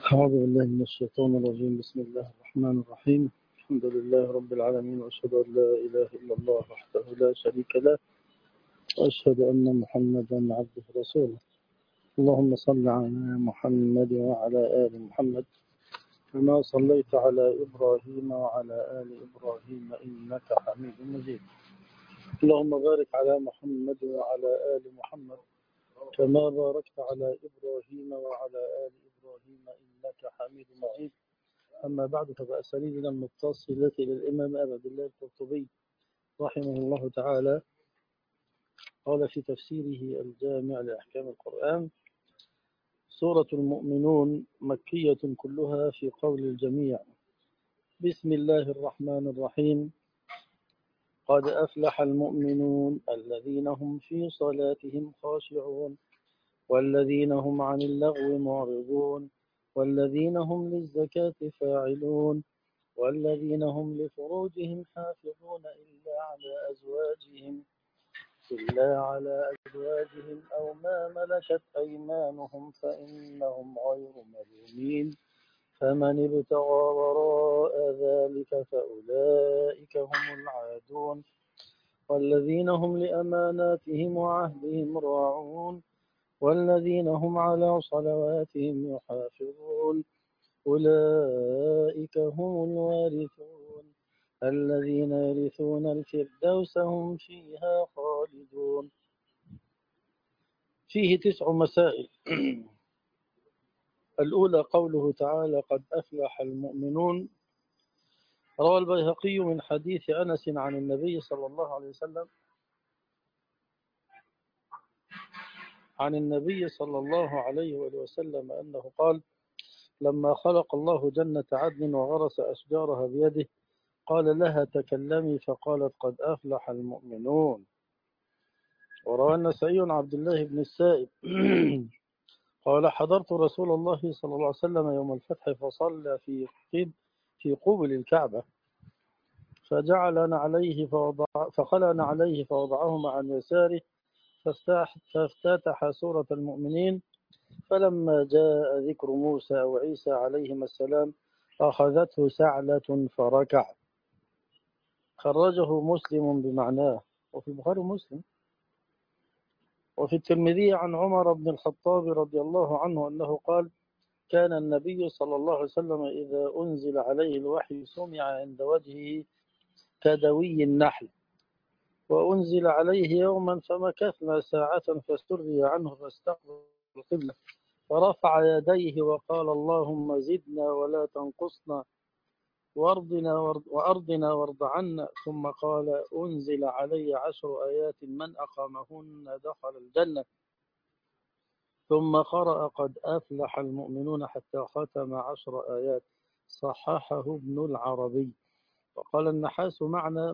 أعوذ بالله من الشيطان الرجيم. بسم الله الرحمن الرحيم. الحمد لله رب العالمين، وأشهد أن لا إله إلا الله وحده لا شريك له، وأشهد أن محمدا عبده ورسوله. اللهم صل على محمد وعلى آل محمد كما صليت على إبراهيم وعلى آل إبراهيم إنك حميد مجيد. اللهم بارك على محمد وعلى آل محمد كما باركت على إبراهيم وعلى آل إبراهيم إنك حميد مجيد. أما بعد، فبأسانيدنا المتصلة للإمام أبي عبد الله القرطبي رحمه الله تعالى قال في تفسيره الجامع لأحكام القرآن: سورة المؤمنون مكية كلها في قول الجميع. بسم الله الرحمن الرحيم. قد أفلح المؤمنون الذين هم في صلاتهم خاشعون والذين هم عن اللغو معرضون والذين هم للزكاة فاعلون والذين هم لفروجهم حافظون إلا على أزواجهم أو ما ملكت أيمانهم فإنهم غير ملومين. فمن ابتغى وراء ذلك فأولئك هم العادون. والذين هم لأماناتهم وعهدهم راعون والذين هم على صلواتهم يحافظون. أولئك هم الوارثون الذين يرثون الفردوس هم فيها خالدون. فيه 9 مسائل. الأولى قوله تعالى: قد أفلح المؤمنون. روى البيهقي من حديث أنس عن النبي صلى الله عليه وسلم أنه قال: لما خلق الله جنة عدن وغرس أشجارها بيده قال لها تكلمي فقالت قد أفلح المؤمنون. وروى النسائي عن عبد الله بن السائب قال: حضرت رسول الله صلى الله عليه وسلم يوم الفتح فصلى في قبل الكعبة فخلعنا عليه فوضعهما عن يساره فافتتح سورة المؤمنين. فلما جاء ذكر موسى وعيسى عليهما السلام أخذته سعلة فركع. خرجه مسلم بمعناه، وفي البخاري ومسلم. وفي الترمذي عن عمر بن الخطاب رضي الله عنه أنه قال: كان النبي صلى الله عليه وسلم إذا أنزل عليه الوحي سمع عند وجهه كدوي النحل. وأنزل عليه يوما فمكثنا ساعة فسري عنه فاستقبل القبلة فرفع يديه وقال: اللهم زدنا ولا تنقصنا وأرضنا وارض عنا. ثم قال: أنزل علي 10 آيات من أقامهن دخل الجنة. ثم قرأ: قد أفلح المؤمنون حتى ختم 10 آيات. صححه ابن العربي. وقال النحاس: معنى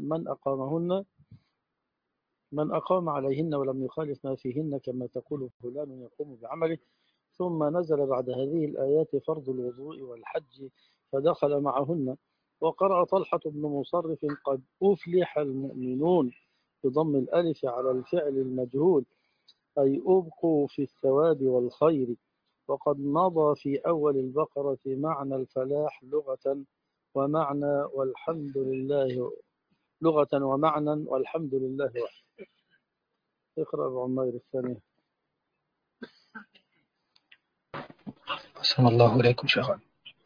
من أقام عليهن ولم يخالف ما فيهن كما تقول فلان يقوم بعمله. ثم نزل بعد هذه الآيات فرض الوضوء والحج فدخل معهن. وقرأ طلحة بن مصرف: قد أفلح المؤمنون بضم الألف على الفعل المجهول، أي أبقوا في الثواب والخير. وقد مضى في أول البقرة معنى الفلاح لغة ومعنى والحمد لله وحده. اقرأ بعمير الثانية. أحسن الله إليكم شيخنا.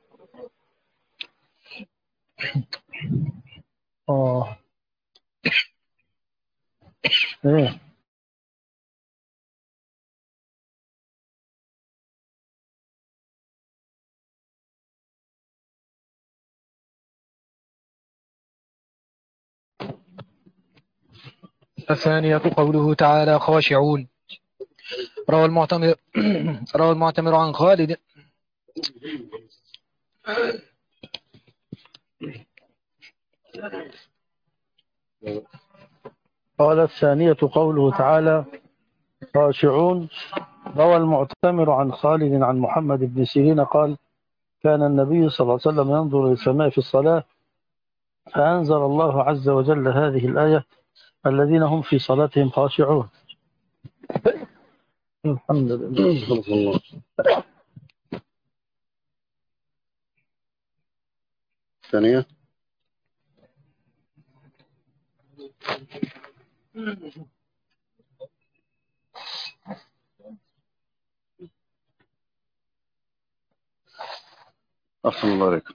الثانية قوله تعالى: خاشعون. روى المعتمر عن خالد قال: الثانية قوله تعالى: خاشعون. روى المعتمر عن خالد عن محمد بن سيرين قال: كان النبي صلى الله عليه وسلم ينظر إلى السماء في الصلاة فأنزل الله عز وجل هذه الآية: الذين هم في صلاتهم خاشعون. الحمد لله. الثانية. أحسن الله عليك.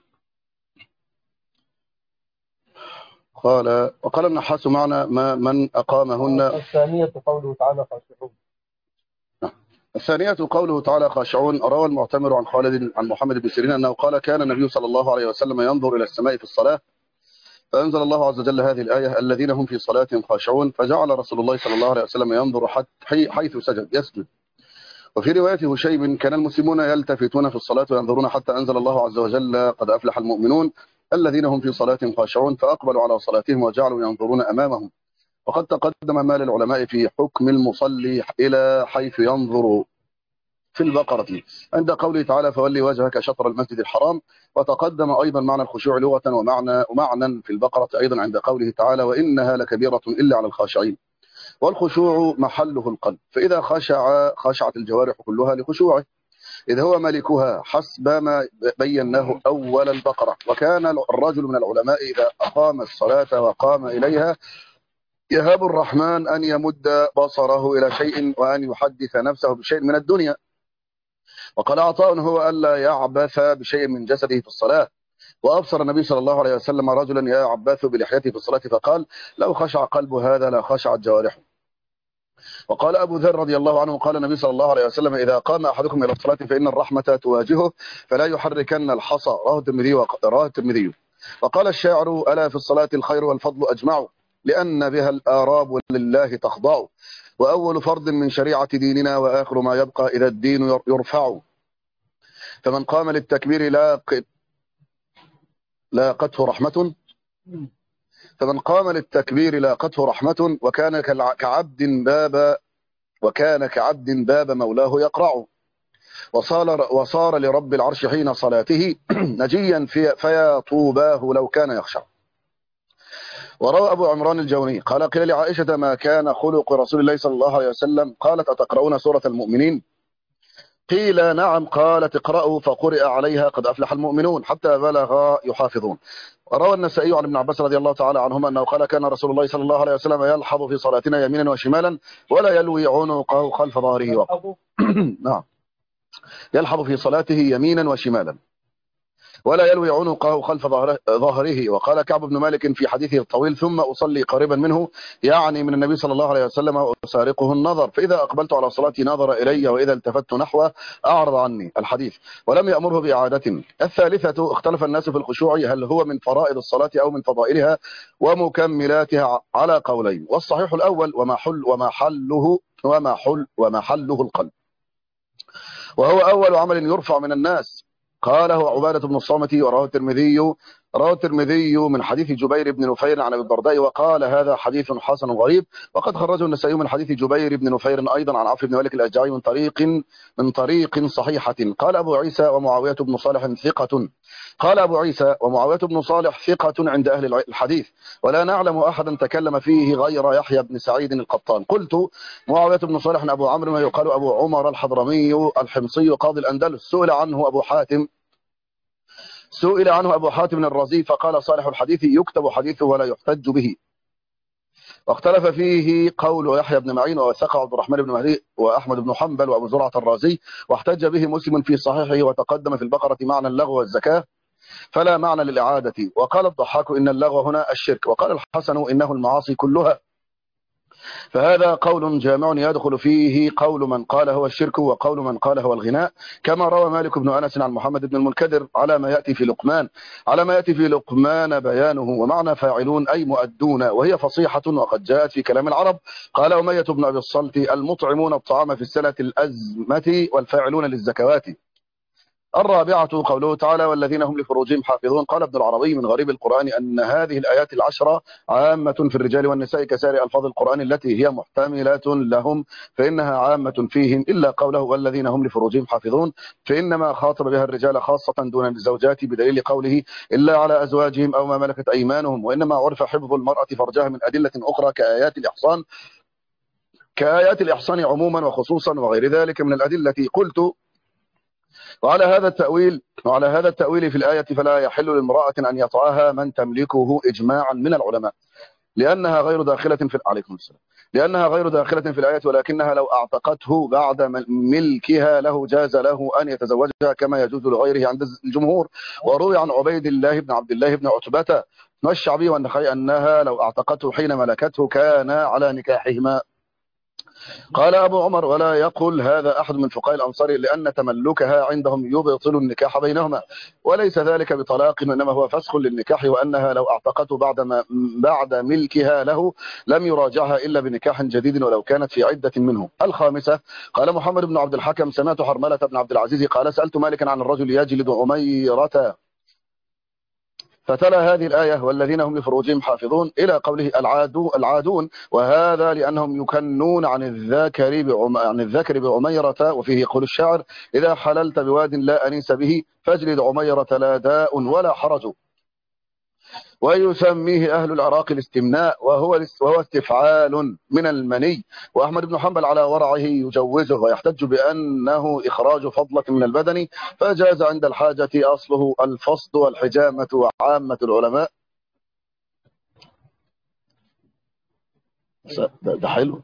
وقال النحاس معنى من أقامهن. الثانية قوله تعالى خاشعون. الثانية قوله تعالى خاشعون. روى المعتمر عن خالد عن محمد بن سيرين أنه قال كان النبي صلى الله عليه وسلم ينظر إلى السماء في الصلاة فأنزل الله عز وجل هذه الآية الذين هم في صلاتهم خاشعون، فجعل رسول الله صلى الله عليه وسلم ينظر حيث سجد يسجد. وفي رواية هشيم كان المسلمون يلتفتون في الصلاة وينظرون حتى أنزل الله عز وجل قد أفلح المؤمنون الذين هم في صلاتهم خاشعون، فأقبلوا على صلاتهم وجعلوا ينظرون أمامهم. وقد تقدم ما للعلماء في حكم المصلي إلى حيث ينظر في البقرة عند قوله تعالى فولي وجهك شطر المسجد الحرام، وتقدم أيضا معنى الخشوع لغة ومعنى في البقرة أيضا عند قوله تعالى وإنها لكبيرة إلا على الخاشعين. والخشوع محله القلب، فإذا خشعت الجوارح كلها لخشوعه إذ هو ملكها حسب ما بيناه أول البقرة. وكان الرجل من العلماء إذا أقام الصلاة وقام إليها يهاب الرحمن أن يمد بصره إلى شيء وأن يحدث نفسه بشيء من الدنيا. وقال عطاء هو ألا يعبث بشيء من جسده في الصلاة. وأبصر النبي صلى الله عليه وسلم رجلا يعبث بلحيته في الصلاة فقال لو خشع قلب هذا لا خشعت جوارحه. وقال أبو ذر رضي الله عنه قال النبي صلى الله عليه وسلم إذا قام أحدكم إلى الصلاة فإن الرحمة تواجهه فلا يحركن الحصى، رواه الترمذي. وقال الشاعر ألا في الصلاة الخير والفضل أجمع لأن بها الآراب لله تخضع، وأول فرض من شريعة ديننا وآخر ما يبقى إذا الدين يرفع، فمن قام للتكبير لاقته رحمة فمن قام للتكبير لاقته رحمة وكان كعبد باب مولاه يقرع، وصار لرب العرش حين صلاته نجيا فيا طوباه لو كان يخشع. وروى أبو عمران الجوني قال قيل لعائشة ما كان خلق رسول الله صلى الله عليه وسلم قالت أتقرؤون سورة المؤمنين؟ قيل نعم، قالت اقرأوا فقرئ عليها قد أفلح المؤمنون حتى بلغ يحافظون. وروى النسائي عن ابن عباس رضي الله تعالى عنهما أنه قال كان رسول الله صلى الله عليه وسلم يلحظ في صلاتنا يمينا وشمالا ولا يلوي عنقه خلف ظهره نعم، يلحظ في صلاته يمينا وشمالا ولا يلوي عنقه خلف ظهره. وقال كعب بن مالك في حديثه الطويل ثم أصلي قريبا منه يعني من النبي صلى الله عليه وسلم وأسارقه النظر، فإذا أقبلت على صلاتي نظر إلي وإذا التفت نحوه أعرض عني الحديث، ولم يأمره بإعادة. الثالثة اختلف الناس في الخشوع هل هو من فرائض الصلاة أو من فضائلها ومكملاتها على قولين، والصحيح الأول ومحله القلب، وهو أول عمل يرفع من الناس. قاله عبادة بن الصامت ورواه الترمذي من حديث جبير بن نفير عن ابي الدرداء وقال هذا حديث حسن غريب. وقد خرجه النسائي من حديث جبير بن نفير أيضا عن عفو بن مالك الأشجعي من طريق صحيحة. قال أبو عيسى ومعاوية بن صالح ثقة. قال أبو عيسى ومعاوية بن صالح ثقة عند أهل الحديث ولا نعلم أحدا تكلم فيه غير يحيى بن سعيد القطان. قلت معاوية بن صالح أبو عمرو ويقال أبو عمر الحضرمي الحمصي قاضي الأندلس سئل عنه أبو حاتم الرازي فقال صالح الحديث يكتب حديثه ولا يحتج به. واختلف فيه قول يحيى بن معين ووثقه عبد الرحمن بن مهدي وأحمد بن حنبل وأبو زرعة الرازي، واحتج به مسلم في صحيحه وتقدم في البقرة معنى اللغو والزكاة فلا معنى للإعادة. وقال الضحاك إن اللغو هنا الشرك، وقال الحسن إنه المعاصي كلها، فهذا قول جامع يدخل فيه قول من قال هو الشرك وقول من قال هو الغناء، كما روى مالك بن أنس عن محمد بن المنكدر على ما يأتي في لقمان بيانه. ومعنى فاعلون أي مؤدون، وهي فصيحة وقد جاءت في كلام العرب. قال أمية بن أبي الصلت المطعمون الطعام في السنة الأزمة والفاعلون للزكوات. الرابعة قوله تعالى والذين هم لفروجهم حافظون. قال ابن العربي من غريب القرآن أن هذه الآيات العشرة عامة في الرجال والنساء كسائر ألفاظ القرآن التي هي محتملة لهم، فإنها عامة فيهم إلا قوله والذين هم لفروجهم حافظون، فإنما خاطب بها الرجال خاصة دون الزوجات بدليل قوله إلا على أزواجهم أو ما ملكت أيمانهم. وإنما عرف حفظ المرأة فرجها من أدلة أخرى كآيات الإحصان عموما وخصوصا وغير ذلك من الأدلة. قلت وعلى هذا التأويل وعلى هذا التأويل في الآية فلا يحل لامرأة أن يطعها من تملكه إجماعا من العلماء لأنها غير داخلة في عليكم السلام لأنها غير داخلة في الآية، ولكنها لو أعتقته بعد ملكها له جاز له أن يتزوجها كما يجوز لغيره عند الجمهور. وروي عن عبيد الله بن عبد الله بن عتبة والشعبي والنخعي أنها لو أعتقته حين ملكته كان على نكاحهما. قال أبو عمر: ولا يقل هذا أحد من فقهاء الأنصار لأن تملكها عندهم يبطل النكاح بينهما، وليس ذلك بطلاق إنما هو فسخ للنكاح، وأنها لو أعتقته بعد ملكها له لم يراجعها إلا بنكاح جديد ولو كانت في عدة منه. الخامسة: قال محمد بن عبد الحكم: سمعت حرملة بن عبد العزيز قال: سألت مالكا عن الرجل يجلد عميرة، فتلا هذه الآية: والذين هم لفروجهم حافظون إلى قوله العادون، وهذا لأنهم يكنون عن الذكر بعميرة. وفيه يقول الشاعر: إذا حللت بواد لا أنيس به فاجلد عميرة لا داء ولا حرج. ويسميه أهل العراق الاستمناء وهو استفعال من المني. وأحمد بن حنبل على ورعه يجوزه ويحتج بأنه إخراج فضلة من البدن، فجاز عند الحاجة أصله الفصد والحجامة. وعامة العلماء ده حلو.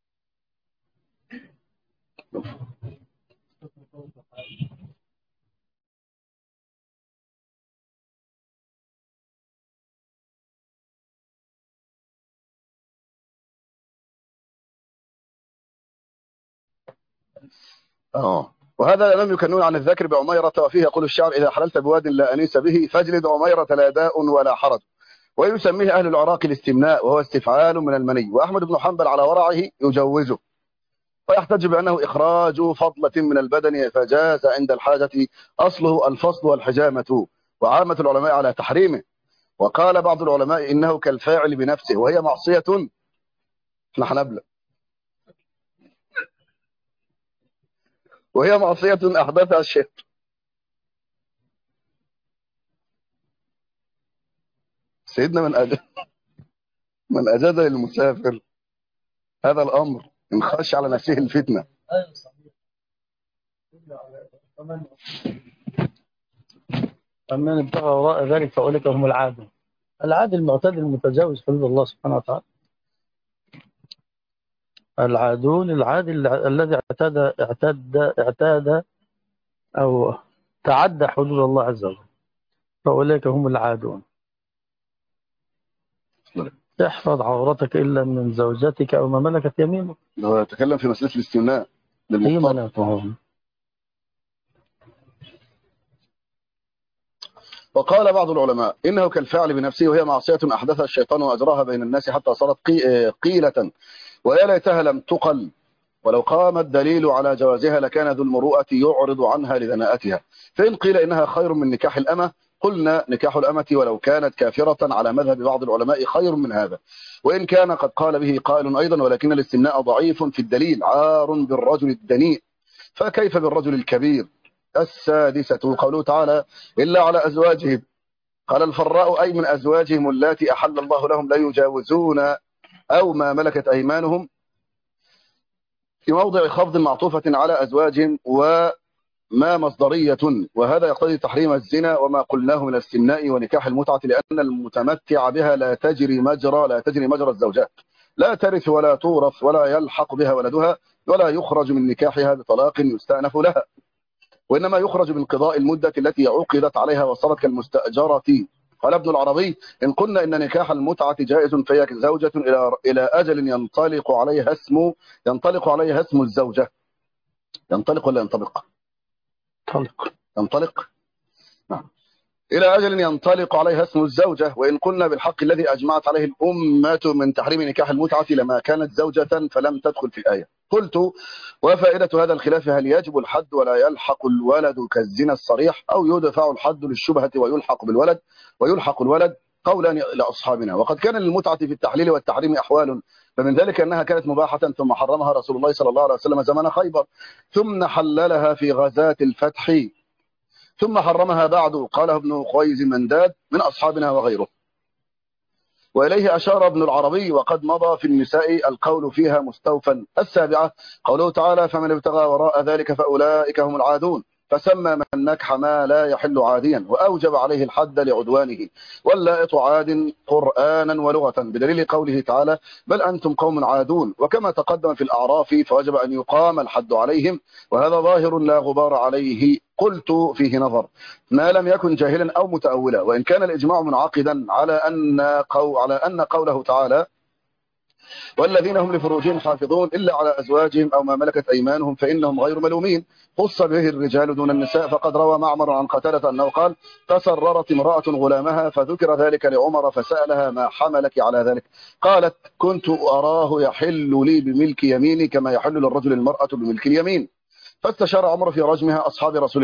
وهذا لم يكنون عن الذكر بعميرة. وفيه يقول الشعر: إذا حللت بواد لا أنيس به فاجلد عميرة لا داء ولا حرج. ويسميه أهل العراق الاستمناء وهو استفعال من المني. وأحمد بن حنبل على ورعه يجوزه ويحتج بأنه إخراج فضلة من البدن، فجاز عند الحاجة أصله الفصل والحجامة. وعامة العلماء على تحريمه. وقال بعض العلماء إنه كالفاعل بنفسه وهي معصية. نحن نبلغ وهي معصية أحدثها الشيخ. سيدنا من أجاز للمسافر هذا الأمر إن خش على نفسه الفتنة. فمن ابتغى وراء ذلك فأولئك هم العادون. العادل المعتدل المتجاوز حدود الله سبحانه وتعالى. العادون العادل الذي اعتاد أو تعدى حدود الله عز وجل، فأولئك هم العادون. احفظ عورتك إلا من زوجتك أو ما ملكت يمينك. هو يتكلم في مسألة الاستمناء للمختار. وقال بعض العلماء إنه كالفعل بنفسه وهي معصية أحدثها الشيطان وأجراها بين الناس حتى صارت قيلة، ويا ليتها لم تقل، ولو قام الدليل على جوازها لكان ذو المروءة يعرض عنها لدناءتها. فإن قيل إنها خير من نكاح الأمة قلنا نكاح الأمة ولو كانت كافرة على مذهب بعض العلماء خير من هذا، وإن كان قد قال به قائل أيضا: ولكن الاستمناء ضعيف في الدليل، عار بالرجل الدنيء، فكيف بالرجل الكبير. السادسة قوله تعالى: إلا على أزواجهم. قال الفراء: أي من أزواجهم اللاتي أحل الله لهم لا يجاوزون أو ما ملكت أيمانهم، في موضع خفض معطوفة على أزواجهم وما مصدرية، وهذا يقتضي تحريم الزنا وما قلناه من الاستمناء ونكاح المتعة، لأن المتمتع بها لا تجري مجرى الزوجات، لا ترث ولا تورث ولا يلحق بها ولدها، ولا يخرج من نكاحها بطلاق يستأنف لها، وإنما يخرج من قضاء المدة التي عقدت عليها وصارت كالمستأجرة. قال ابن العربي: إن قلنا إن نكاح المتعة جائز فهي زوجة إلى أجل ينطلق عليها اسم الزوجة. ينطلق ولا ينطبق؟ ينطلق. نعم. إلى أجل ينطلق عليها اسم الزوجة. وإن قلنا بالحق الذي أجمعت عليه الأمة من تحريم نكاح المتعة لما كانت زوجة فلم تدخل في الآية. قلت: وفائدة هذا الخلاف هل يجب الحد ولا يلحق الولد كالزنا الصريح، أو يدفع الحد للشبهة ويلحق الولد؟ قولان لأصحابنا. وقد كان للمتعة في التحليل والتحريم أحوال، فمن ذلك أنها كانت مباحة ثم حرمها رسول الله صلى الله عليه وسلم زمن خيبر، ثم حللها في غزاة الفتح، ثم حرمها بعد. قاله ابن خويز منداد من أصحابنا وغيره. وإليه أشار ابن العربي: وقد مضى في النساء القول فيها مستوفا. السابعة قوله تعالى: فمن ابتغى وراء ذلك فأولئك هم العادون. فسمى من نكح ما لا يحل عاديا وأوجب عليه الحد لعدوانه، واللائط عاد قرآنا ولغة، بدليل قوله تعالى بل أنتم قوم عادون. وكما تقدم في الأعراف فوجب أن يقام الحد عليهم، وهذا ظاهر لا غبار عليه. قلت فيه نظر ما لم يكن جاهلا أو متأولا، وإن كان الإجماع منعقدا على أن قوله تعالى والذين هم لفروجهم حافظون إلا على أزواجهم أو ما ملكت أيمانهم فإنهم غير ملومين، خص به الرجال دون النساء. فقد روى معمر عن قتادة أنه قال تسررت امرأة غلامها فذكر ذلك لعمر فسألها ما حملك على ذلك؟ قالت كنت أراه يحل لي بملك يميني كما يحل للرجل المرأة بملك اليمين. فاستشار عمر في رجمها أصحاب رسول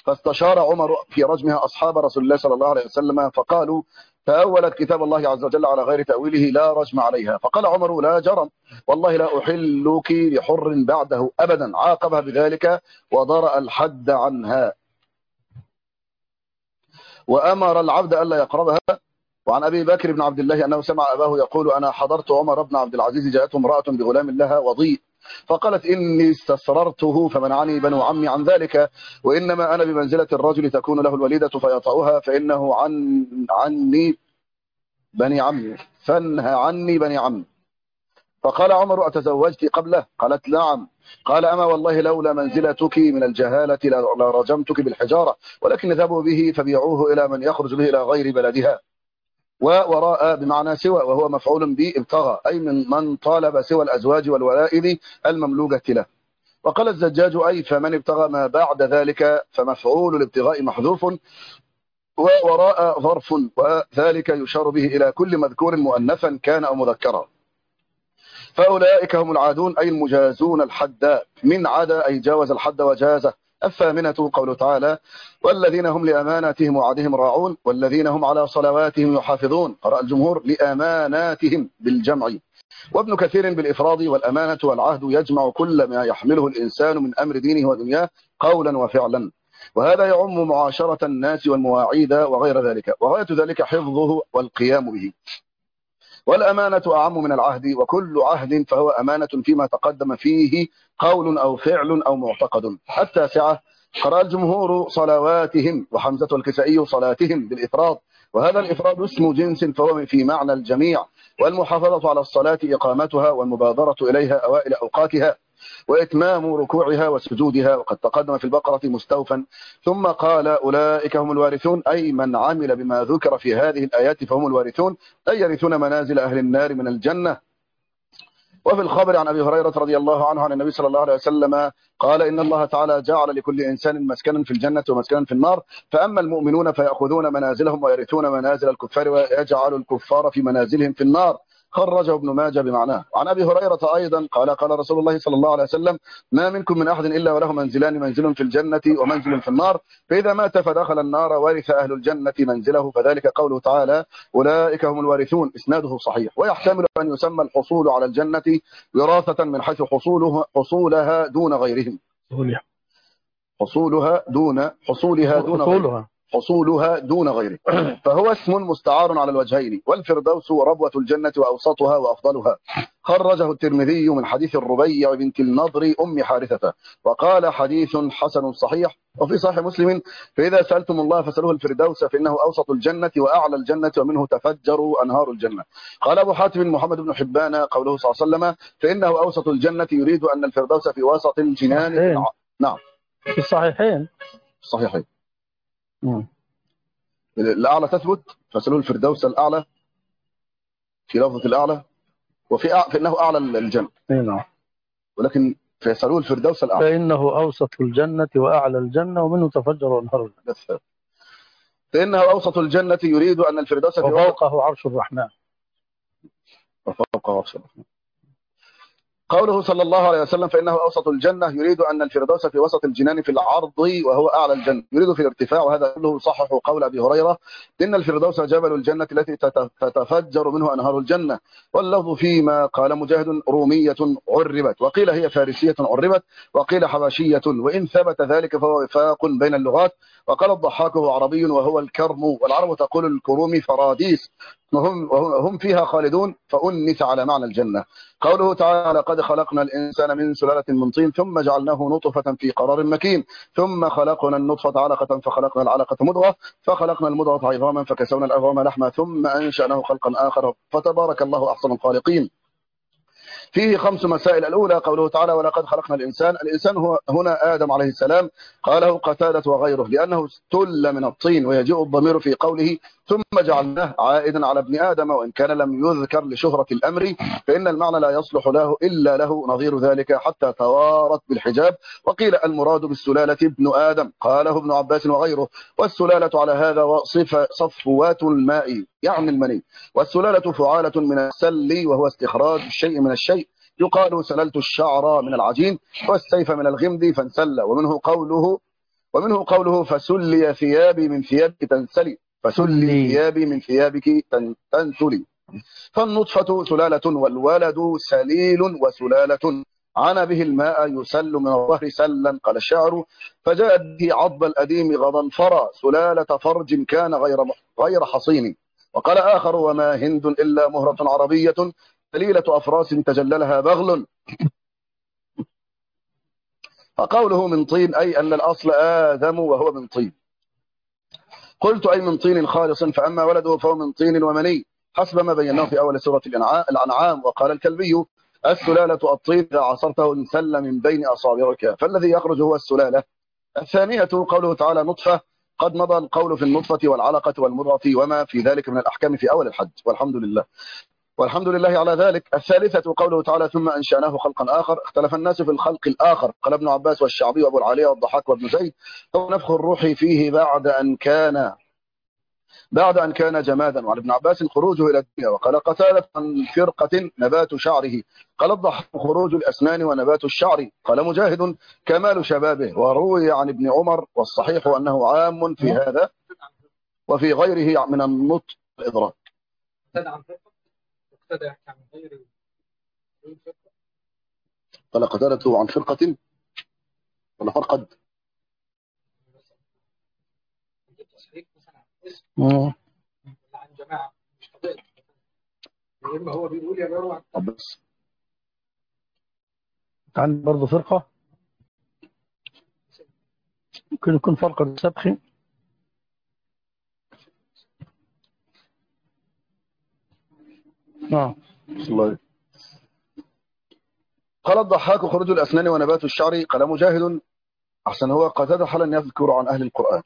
الله صلى الله عليه وسلم فقالوا تأولت كتاب الله عز وجل على غير تأويله لا رجم عليها. فقال عمر لا جرم والله لا أحلك لحر بعده أبدا، عاقبها بذلك وضرأ الحد عنها وأمر العبد ألا يقربها. وعن أبي بكر بن عبد الله أنه سمع أباه يقول أنا حضرت عمر بن عبد العزيز جاءته امرأة بغلام لها وضيء فقالت إني استسررته فمنعني بنو عمي عن ذلك، وإنما أنا بمنزلة الرجل تكون له الوليدة فيطأها فإنه عني بني عمي فانهى عني بني عمي. فقال عمر أتزوجت قبله؟ قالت نعم. قال أما والله لولا منزلتك من الجهالة لرجمتك بالحجارة، ولكن اذهبوا به فبيعوه إلى من يخرج به إلى غير بلدها. ووراء بمعنى سوى وهو مفعول به ابتغى، أي من طالب سوى الأزواج والولائد المملوكة له. وقال الزجاج أي فمن ابتغى ما بعد ذلك، فمفعول الابتغاء محذوف ووراء ظرف، وذلك يشار به إلى كل مذكور مؤنثا كان أو مذكرا. فأولئك هم العادون أي المجازون الحد، من عدا أي جاوز الحد وجازه. الثامنة قوله تعالى والذين هم لأماناتهم وعدهم راعون والذين هم على صلواتهم يحافظون، قرأ الجمهور لأماناتهم بالجمع، وابن كثير بالإفراد، والأمانة والعهد يجمع كل ما يحمله الإنسان من أمر دينه ودنياه قولا وفعلا، وهذا يعم معاشرة الناس والمواعيد وغير ذلك، وغاية ذلك حفظه والقيام به. والأمانة أعم من العهد، وكل عهد فهو أمانة فيما تقدم فيه قول أو فعل أو معتقد. التاسعة قرأ الجمهور صلواتهم، وحمزة والكسائي صلاتهم بالإفراد، وهذا الإفراد اسم جنس فهو في معنى الجميع، والمحافظة على الصلاة إقامتها والمبادرة إليها أوائل أوقاتها وإتمام ركوعها وسجودها، وقد تقدم في البقرة مستوفا. ثم قال أولئك هم الوارثون أي من عمل بما ذكر في هذه الآيات فهم الوارثون، أي يرثون منازل أهل النار من الجنة. وفي الخبر عن أبي هريرة رضي الله عنه عن النبي صلى الله عليه وسلم قال إن الله تعالى جعل لكل إنسان مسكنا في الجنة ومسكنا في النار، فأما المؤمنون فيأخذون منازلهم ويرثون منازل الكفار ويجعل الكفار في منازلهم في النار، خرجه ابن ماجه بمعناه. عن أبي هريرة أيضا قال قال رسول الله صلى الله عليه وسلم ما منكم من أحد إلا وله منزلان، منزل في الجنة ومنزل في النار، فإذا مات فدخل النار ورث أهل الجنة منزله، فذلك قوله تعالى أولئك هم الوارثون. إسناده صحيح، ويحتمل أن يسمى الحصول على الجنة وراثة من حيث حصولها دون غيرهم، حصولها دون غيره، فهو اسم مستعار على الوجهين. والفردوس ربوة الجنة وأوسطها وأفضلها، خرجه الترمذي من حديث الربيع بنت النضر أم حارثة وقال حديث حسن صحيح. وفي صحيح مسلم فإذا سألتم الله فسألوه الفردوس فإنه أوسط الجنة وأعلى الجنة ومنه تفجر أنهار الجنة. قال أبو حاتم محمد بن حبان قوله صلى الله عليه وسلم فإنه أوسط الجنة يريد أن الفردوس في وسط الجنان. نعم في الصحيحين الأعلى تثبت فسألوه الفردوس الأعلى في لفظة الأعلى، فإنه أعلى الجنة، نعم، ولكن فيسألوه الفردوس الأعلى فإنه أوسط الجنة وأعلى الجنة ومنه تفجر أنهار الجنة، فإنه أوسط الجنة يريد أن الفردوس في وفوقه عرش الرحمن. قوله صلى الله عليه وسلم فإنه أوسط الجنة يريد أن الفردوس في وسط الجنان في العرض وهو أعلى الجنة، يريد في الارتفاع، وهذا كله صحح قول أبي هريرة إن الفردوس جبل الجنة التي تتفجر منه أنهار الجنة. واللفظ فيما قال مجاهد رومية عربت، وقيل هي فارسية عربت، وقيل حبشية، وإن ثبت ذلك فهو وفاق بين اللغات. وقال الضحاك هو عربي وهو الكرم، والعرب تقول الكروم فراديس، وهم فيها خالدون، فأنث على معنى الجنة. قوله تعالى: لقد خلقنا الإنسان من سلالة من طين ثم جعلناه نطفة في قرار مكين ثم خلقنا النطفة علقة فخلقنا العلقة مضغة فخلقنا المضغة عظاما فكسونا العظام لحما ثم أنشأناه خلقا آخر فتبارك الله أحسن الخالقين. فيه 5 مسائل. الأولى قوله تعالى: ولقد خلقنا الإنسان. الإنسان هو هنا آدم عليه السلام، قاله قتادة وغيره، لأنه استل من الطين، ويجيء الضمير في قوله ثم جعلناه عائدا على ابن آدم، وإن كان لم يذكر لشهرة الأمر فإن المعنى لا يصلح له إلا له نظير ذلك حتى توارت بالحجاب. وقيل المراد بالسلالة ابن آدم، قاله ابن عباس وغيره. والسلالة على هذا صفوات الماء يعني المني، والسلالة فعالة من السل وهو استخراج الشيء من الشيء. يقال سللت الشعر من العجين والسيف من الغمد فانسل. ومنه قوله فسلي ثيابي من ثيابك تنسلي، فسلي ثيابي من ثيابك تنسلي. فالنطفة سلالة والولد سليل وسلالة، عانى به الماء يسل من الظهر سلا، قال الشاعر فجاءت به عض الأديم غضنفرا سلالة فرج كان غير حصين. وقال آخر وما هند إلا مهرة عربية سليلة أفراس تجللها بغل. فقوله من طين أي أن الأصل آدم وهو من طين. قلت أي من طين خالص، فأما ولده فهو من طين ومني حسب ما بيناه في أول سورة الأنعام. وقال الكلبي السلالة الطين إذا عصرته انسل من بين أصابعك، فالذي يخرج هو السلالة. الثانية قوله تعالى نطفة، قد مضى القول في النطفة والعلقة والمضغة وما في ذلك من الأحكام في أول الحج، والحمد لله على ذلك. الثالثة قوله تعالى ثم أنشأناه خلقا آخر. اختلف الناس في الخلق الآخر، قال ابن عباس والشعبي وأبو العالية والضحاك وابن زيد هو نفخ الروح فيه بعد أن كان جمادا. وعن ابن عباس خروجه إلى الدنيا. وقال قتادة عن فرقة نبات شعره، قال الضحاك خروج الأسنان ونبات الشعر، قال مجاهد كمال شبابه. وروي عن ابن عمر والصحيح أنه عام في هذا وفي غيره من النطق والإدراك. قال قتادة عن فرقة ولا فرقد؟ عن جماعة مش قضية، ما هو بيقول يا مروة بس عندي برضه فرقة ممكن يكون فرقة سبخي. الله. قال الضحاك خروج الأسنان ونبات الشعر، قال مجاهد أحسن هو قتادة حالا يذكر عن أهل القرآن.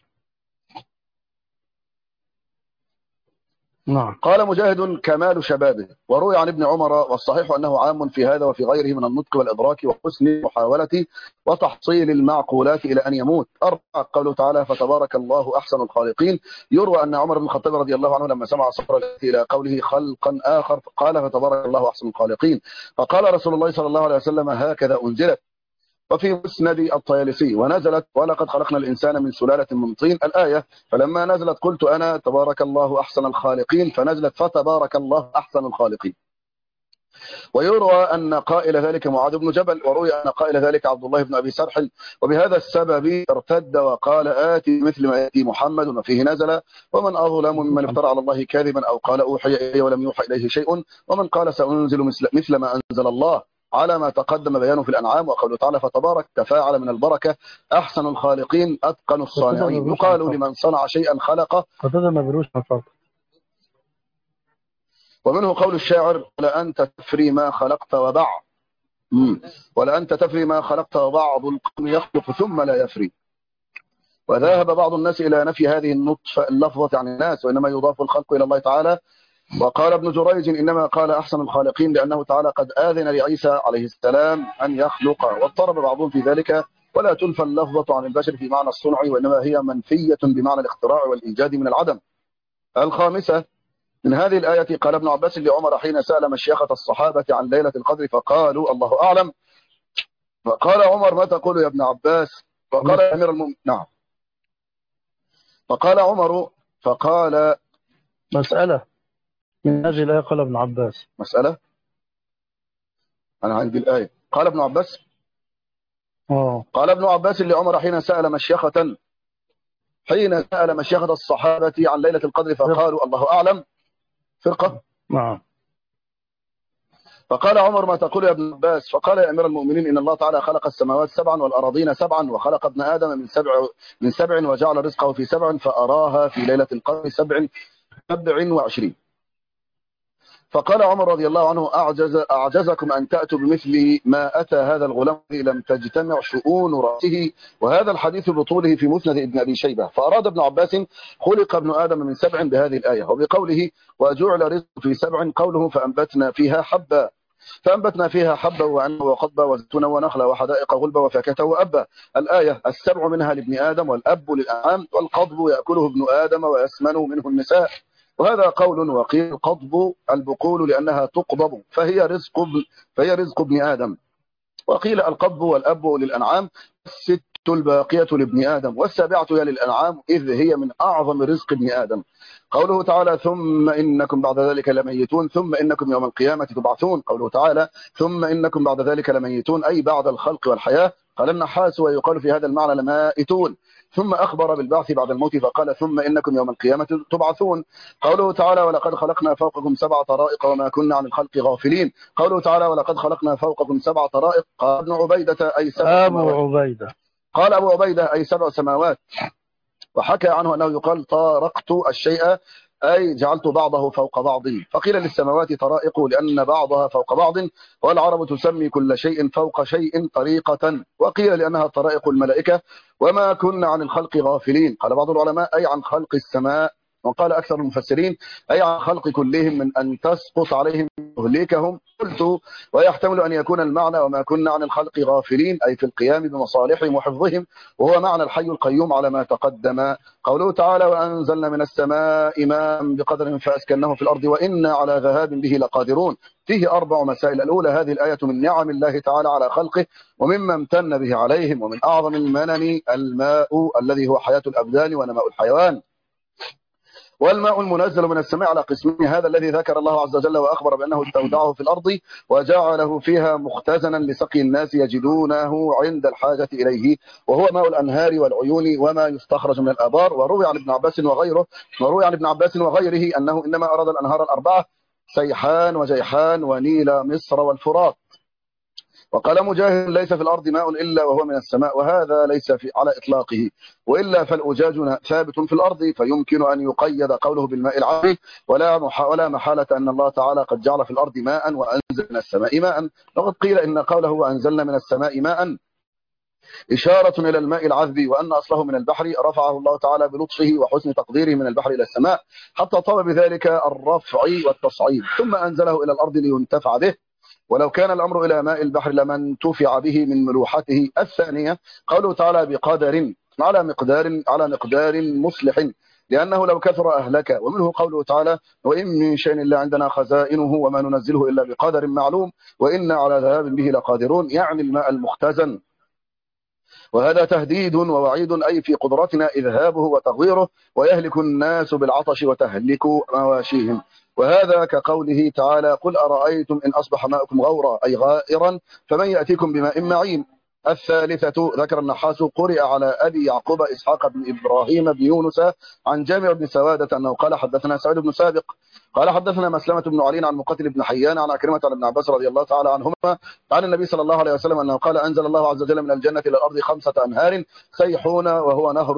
نعم. قال مجاهد كمال شبابه. وروي عن ابن عمر والصحيح أنه عام في هذا وفي غيره من النطق والإدراك وحسن المحاولة وتحصيل المعقولات إلى أن يموت. 4 قوله تعالى فتبارك الله أحسن الخالقين. يروى أن عمر بن الخطاب رضي الله عنه لما سمع صبر إلى قوله خلقا آخر قال فتبارك الله أحسن الخالقين، فقال رسول الله صلى الله عليه وسلم هكذا أنزلت. وفي مسند الطيالسي ونزلت ولقد خلقنا الإنسان من سلالة من طين الآية، فلما نزلت قلت أنا تبارك الله أحسن الخالقين، فنزلت فتبارك الله أحسن الخالقين. ويروى أن قائل ذلك معاذ بن جبل، وروي أن قائل ذلك عبد الله بن أبي سرحل، وبهذا السبب ارتد وقال آتي مثل ما يأتي محمد، وفيه نزل ومن أظلم ممن افترى على الله كاذبا أو قال أوحي إليه ولم يوحى إليه شيء، ومن قال سأنزل مثل ما أنزل الله، على ما تقدم بيانه في الأنعام. وقوله تعالى فتبارك تفاعل من البركة أحسن الخالقين أتقن الصانعين. يقال لمن صنع شيئا خلقه. قتادة ما بيروش على الفرق. ومنه قول الشاعر لأنت تفري ما خلقت وبع ولأنت تفري ما خلقت وبعض القوم يخلق ثم لا يفري. وذهب بعض الناس إلى نفي هذه النطفة اللفظة عن الناس، وإنما يضاف الخلق إلى الله تعالى. وقال ابن جريج إنما قال أحسن الخالقين لأنه تعالى قد آذن لعيسى عليه السلام أن يخلق، واضطرب بعضهم في ذلك، ولا تلفى اللفظة عن البشر في معنى الصنع، وإنما هي منفية بمعنى الاختراع والإيجاد من العدم. 5 من هذه الآية قال ابن عباس لعمر حين سأل مشيخة الصحابة عن ليلة القدر فقالوا الله أعلم، فقال عمر ما تقول يا ابن عباس؟ فقال أمير المؤمنين نعم. فقال عمر فقال مسألة من هذه الآية قال ابن عباس. مسألة أنا عندي الآية قال ابن عباس. قال ابن عباس لعمر حين سأل مشيخة الصحابة عن ليلة القدر فقالوا الله أعلم، فرقة. نعم. فقال عمر ما تقول يا ابن عباس؟ فقال يا أمير المؤمنين إن الله تعالى خلق السماوات سبعا والأراضين سبعا وخلق ابن آدم من سبع وجعل رزقه في سبع فأراها في ليلة القدر 27. فقال عمر رضي الله عنه أعجزكم أن تأتوا بمثل ما أتى هذا الغلام لم تجتمع شؤون رأسه. وهذا الحديث بطوله في مسند ابن أبي شيبة. فأراد ابن عباس خلق ابن آدم من سبع بهذه الآية، وبقوله وجعل رزق في سبع قوله فأنبتنا فيها حبا وعنبا وقضبا وزيتونا ونخلا وحدائق غلبا وفاكهة وأبا. الآية السبع منها لابن آدم والأب للأنعام والقضب يأكله ابن آدم ويسمن منه النساء. وهذا قول. وقيل القضب البقول لأنها تقضب فهي رزق ابن آدم. وقيل القضب والأب للأنعام الست الباقية لابن آدم والسابعة هي للأنعام إذ هي من أعظم رزق ابن آدم. قوله تعالى ثم إنكم بعد ذلك لميتون ثم إنكم يوم القيامة تبعثون. قوله تعالى ثم إنكم بعد ذلك لميتون أي بعد الخلق والحياة. قال النحاس ويقال في هذا المعنى لمائتون. ثم أخبر بالبعث بعد الموت فقال ثم إنكم يوم القيامة تبعثون. قوله تعالى ولقد خلقنا فوقكم 7 طرائق وما كنا عن الخلق غافلين. قوله تعالى ولقد خلقنا فوقكم 7 طرائق. قال ابن عبيدة أي 7 سماوات. قال أبو عبيدة أي 7 سماوات. وحكى عنه أنه يقال طارقت الشيء أي جعلت بعضه فوق بعض. فقيل للسماوات طرائق لأن بعضها فوق بعض والعرب تسمي كل شيء فوق شيء طريقة. وقيل لأنها طرائق الملائكة وما كنا عن الخلق غافلين. قال بعض العلماء أي عن خلق السماء. وقال أكثر المفسرين أي عن خلق كلهم من أن تسقط عليهم تهلكهم. قلت ويحتمل أن يكون المعنى وما كنا عن الخلق غافلين أي في القيام بمصالحهم وحفظهم وهو معنى الحي القيوم على ما تقدم. قوله تعالى وأنزلنا من السماء ماء بقدر فأسكنه في الأرض وإنا على ذهاب به لقادرون. فيه 4 مسائل. الأولى هذه الآية من نعم الله تعالى على خلقه ومما امتن به عليهم. ومن أعظم المنن الماء الذي هو حياة الأبدان ونماء الحيوان. والماء المنزل من السماء على قسمين هذا الذي ذكر الله عز وجل وأخبر بأنه استودعه في الأرض وجعله فيها مختزنا لسقي الناس يجدونه عند الحاجة إليه وهو ماء الأنهار والعيون وما يستخرج من الآبار. وروي عن ابن عباس وغيره أنه إنما أراد الأنهار ال4 سيحان وجيحان ونيل مصر والفرات. وقال مجاهد ليس في الأرض ماء إلا وهو من السماء وهذا ليس على إطلاقه وإلا فالأجاج ثابت في الأرض فيمكن أن يقيد قوله بالماء العادي ولا محالة أن الله تعالى قد جعل في الأرض ماء وأنزل من السماء ماء. وقد قيل إن قوله وأنزلنا من السماء ماء إشارة إلى الماء العذب وأن أصله من البحر رفعه الله تعالى بلطفه وحسن تقديره من البحر إلى السماء حتى طلب بذلك الرفع والتصعيد ثم أنزله إلى الأرض لينتفع به ولو كان الأمر إلى ماء البحر لما انتفع به من ملوحته. الثانية قوله تعالى بقدر على مقدار مصلح لأنه لو كثر أهلك. ومنه قوله تعالى وإن من شيء إلا عندنا خزائنه وما ننزله إلا بقدر معلوم وإنا على ذهاب به لقادرون يعني الماء المختزن. وهذا تهديد ووعيد أي في قدرتنا إذهابه وتغويره ويهلك الناس بالعطش وتهلك مواشيهم. وهذا كقوله تعالى قل أرأيتم إن أصبح ماؤكم غورا أي غائرا فمن يأتيكم بماء معين. الثالثة ذكر النحاس قرئ على أبي يعقوب إسحاق بن إبراهيم بن يونس عن جامع بن سوادة أنه قال حدثنا سعيد بن سابق قال حدثنا مسلمة بن علي عن مقاتل بن حيان عن عكرمة عن ابن عباس رضي الله تعالى عنهما عن النبي صلى الله عليه وسلم أنه قال أنزل الله عز وجل من الجنة إلى الأرض 5 أنهار سيحون وهو نهر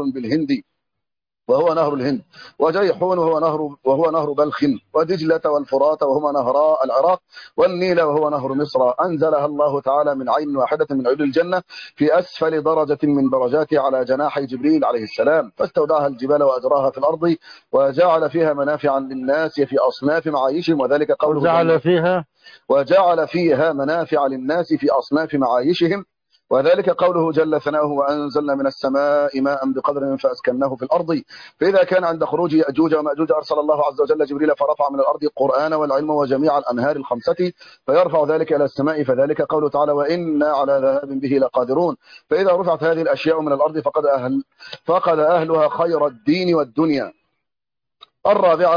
نهر الهند وجيحون وهو نهر بلخ ودجلة والفرات وهما نهراء العراق والنيل وهو نهر مصر أنزلها الله تعالى من عين واحدة من عيون الجنة في أسفل درجة من درجاته على جناحي جبريل عليه السلام فاستودعها الجبال وأجراها في الأرض وجعل فيها منافعا للناس في أصناف معايشهم وذلك قوله وجعل فيها منافع للناس في أصناف معايشهم وذلك قوله جل ثناؤه وأنزلنا من السماء ماء بقدر فأسكناه في الأرض. فإذا كان عند خروج يأجوج ومأجوج أرسل الله عز وجل جبريل فرفع من الأرض القرآن والعلم وجميع الأنهار 5 فيرفع ذلك إلى السماء فذلك قوله تعالى وإنا على ذهاب به لقادرون. فإذا رفعت هذه الأشياء من الأرض فقد أهلها خير الدين والدنيا. الرابعة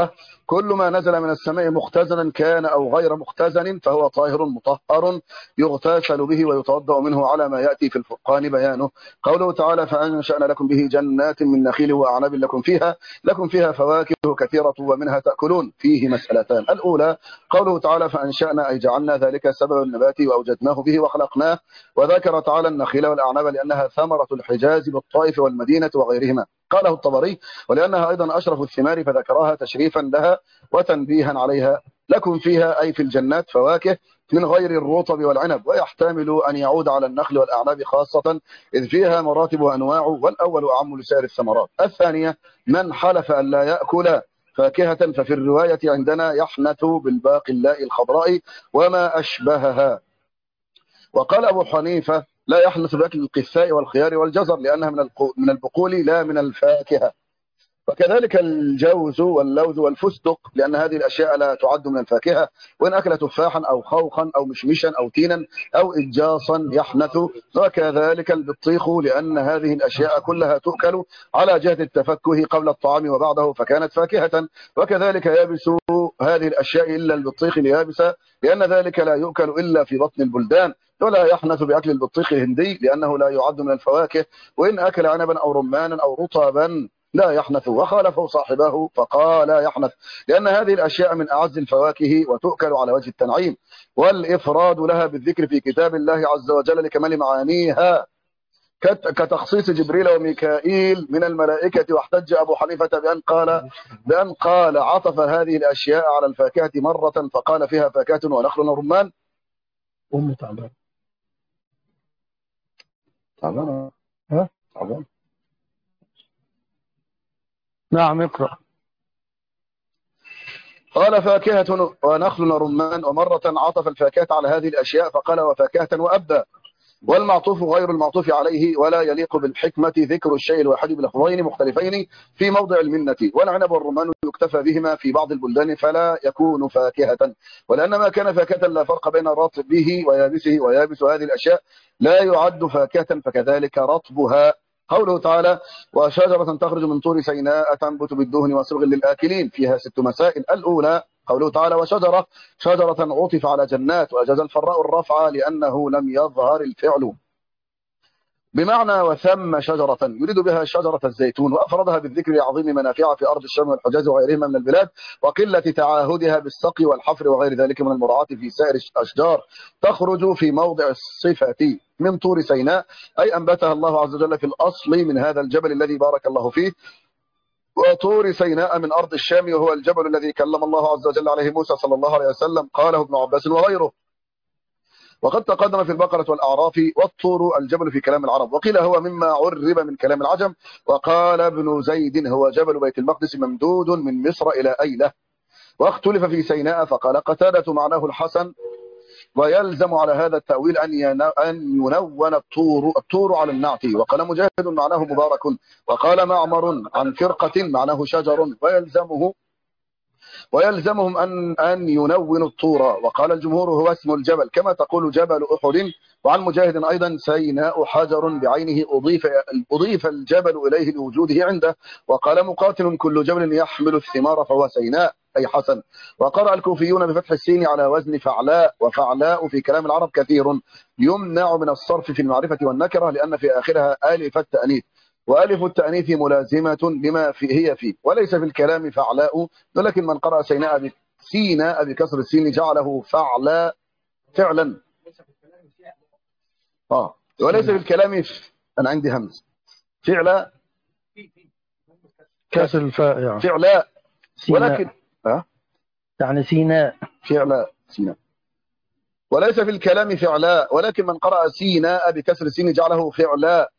كل ما نزل من السماء مختزنا كان أو غير مختزن فهو طاهر مطهر يغتسل به ويتوضأ منه على ما يأتي في الفرقان بيانه. قوله تعالى فأنشأنا لكم به جنات من نخيل وأعناب لكم فيها فواكه كثيرة ومنها تأكلون. فيه مسألتان: الأولى قوله تعالى فأنشأنا أي جعلنا ذلك سبب النبات وأوجدناه به وخلقناه، وذكر تعالى النخيل والأعناب لأنها ثمرة الحجاز بالطائف والمدينة وغيرهما. قاله الطبري ولأنها أيضا أشرف الثمار فذكرها تشريفا لها وتنبيها عليها. لكم فيها أي في الجنات فواكه من غير الرطب والعنب، ويحتمل أن يعود على النخل والأعناب خاصة إذ فيها مراتب وأنواع، والأول أعم لسائر الثمرات. الثانية من حلف أن لا يأكل فاكهة ففي الرواية عندنا يحنث بالباقلاء الخضراء وما أشبهها. وقال أبو حنيفة لا يحنث بأكل القثاء والخيار والجزر لأنها من البقول لا من الفاكهة. وكذلك الجوز واللوز والفستق لأن هذه الأشياء لا تعد من الفاكهة، وإن أكل تفاحا أو خوخا أو مشمشا أو تينا أو إجاصا يحنث. وكذلك البطيخ لأن هذه الأشياء كلها تؤكل على جهة التفكه قبل الطعام وبعده فكانت فاكهة. وكذلك يابس هذه الأشياء إلا البطيخ اليابس لأن ذلك لا يؤكل إلا في بطن البلدان. ولا يحنث بأكل البطيخ الهندي لأنه لا يعد من الفواكه، وإن أكل عنبا أو رمانا أو رطبا لا يحنث. وخالفه صاحبه فقال لا يحنث لأن هذه الأشياء من أعز الفواكه وتؤكل على وجه التنعيم، والإفراد لها بالذكر في كتاب الله عز وجل لكمال معانيها كتخصيص جبريل وميكائيل من الملائكة. واحتج أبو حنيفة بأن قال عطف هذه الأشياء على الفاكهة مرة فقال فيها فاكهة ونخل ورمان. تعبان ها؟ تعبان. نعم اقرأ. قال فاكهة ونخل ورمان، ومرة عطف الفاكهة على هذه الأشياء فقال وفاكهة وأبا، والمعطوف غير المعطوف عليه، ولا يليق بالحكمة ذكر الشيء الواحد بلفظين مختلفين في موضع المنة. والعنب والرمان يكتفى بهما في بعض البلدان فلا يكون فاكهة، ولأن ما كان فاكهة لا فرق بين رطبه ويابسه، ويابس هذه الأشياء لا يعد فاكهة فكذلك رطبها. قوله تعالى وشجرة تخرج من طور سيناء تنبت بالدهن وصبغ للآكلين. فيها 6 مسائل. الأولى قوله تعالى وشجرة عطف على جنات، وأجاز الفراء الرفع لأنه لم يظهر الفعل بمعنى وثم شجرة يريد بها شجرة الزيتون، وأفردها بالذكر لعظيم منافع في أرض الشام والحجاز وغيرهما من البلاد، وقلة تعاهدها بالسقي والحفر وغير ذلك من المراعاة في سائر الأشجار. تخرج في موضع الصفة من طور سيناء أي أنبتها الله عز وجل في الأصل من هذا الجبل الذي بارك الله فيه، وطور سيناء من أرض الشام وهو الجبل الذي كلم الله عز وجل عليه موسى صلى الله عليه وسلم. قاله ابن عباس وغيره. وقد تقدم في البقرة والأعراف والطور الجبل في كلام العرب، وقيل هو مما عرب من كلام العجم. وقال ابن زيد هو جبل بيت المقدس ممدود من مصر إلى أيلة. واختلف في سيناء فقال قتادة معناه الحسن، ويلزم على هذا التأويل أن ينون الطور على النعت. وقال مجاهد معناه مبارك. وقال معمر عن فرقة معناه شجر ويلزمهم أن ينونوا الطور. وقال الجمهور هو اسم الجبل كما تقول جبل أحد. وعن مجاهد أيضا سيناء حجر بعينه أضيف الجبل إليه لوجوده عنده. وقال مقاتل كل جبل يحمل الثمار فهو سيناء أي حسن. وقرأ الكوفيون بفتح السين على وزن فعلاء، وفعلاء في كلام العرب كثير يمنع من الصرف في المعرفة والنكرة لأن في آخرها ألف التأنيث، وألف التأنيث ملازمة لما هي فيه، وليس في الكلام فعلاء. ولكن من قرأ سيناء بكسر السين جعله فعلا فعلا. وليس في الكلام أنا عندي همز فعلا كسر الفاء يعني فعلا، ولكن يعني سيناء فعلا سيناء، وليس في الكلام فعلا. ولكن من قرأ سيناء بكسر السين جعله فعلا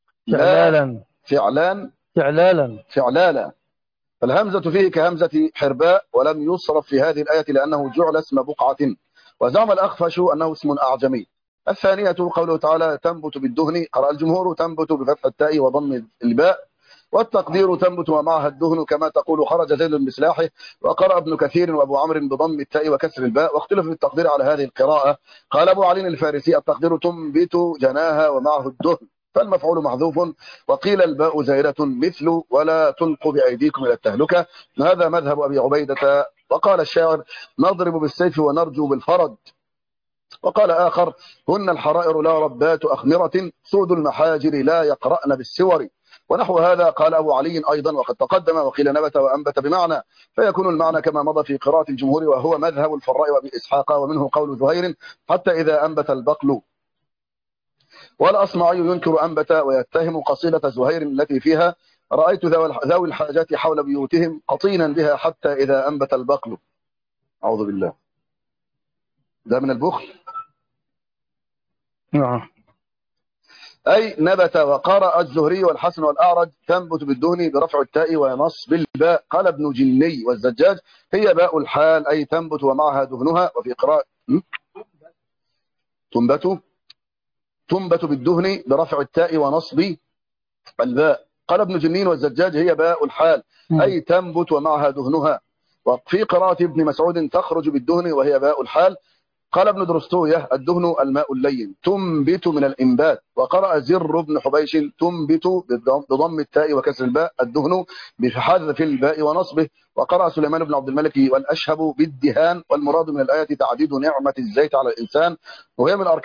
فعلالا. فالهمزة فيه كهمزة حرباء ولم يصرف في هذه الآية لأنه جعل اسم بقعة. وزعم الأخفش أنه اسم أعجمي. الثانية قوله تعالى تنبت بالدهن. قرأ الجمهور تنبت بفتح التاء وضم الباء، والتقدير تنبت ومعها الدهن كما تقول خرج زيد بسلاحه. وقرأ ابن كثير وابو عمرو بضم التاء وكسر الباء، واختلف في التقدير على هذه القراءة. قال ابو علي الفارسي التقدير تنبت جناها ومعه الدهن فالمفعول محذوف. وقيل الباء زائدة مثل ولا تلقوا بأيديكم إلى التهلكة. هذا مذهب أبي عبيدة وقال الشاعر نضرب بالسيف ونرجو بالفرج. وقال آخر هن الحرائر لا ربات أخمرة سود المحاجر لا يقرأن بالسور. ونحو هذا قال أبو علي أيضا وقد تقدم، وقيل نبت وأنبت بمعنى، فيكون المعنى كما مضى في قراءة الجمهور وهو مذهب الفراء وأبي إسحاق، ومنه قول زهير حتى إذا أنبت البقل. والأصمعي ينكر أنبت ويتهم قصيدة زهير التي فيها رأيت ذوي الحاجات حول بيوتهم قطينا بها حتى إذا أنبت البقل. أعوذ بالله، ده من البخل. نعم. أي نبت. وقرأ الزهري والحسن والأعرج تنبت بالدهن برفع التاء ونصب الباء. قال ابن جني والزجاج هي باء الحال أي تنبت ومعها دهنها. وفي قراءة تنبت بالدهن برفع التاء ونصب الباء. قال ابن جنين والزجاج هي باء الحال أي تنبت ومعها دهنها. وفي قراءة ابن مسعود تخرج بالدهن وهي باء الحال. قال ابن درستوية الدهن الماء اللين تنبت من الإنبات. وقرأ زر بن حبيش تنبت بضم التاء وكسر الباء الدهن بحذف الباء ونصبه. وقرأ سليمان بن عبد الملك والأشهب بالدهان. والمراد من الآية تعديد نعمة الزيت على الإنسان، وهي من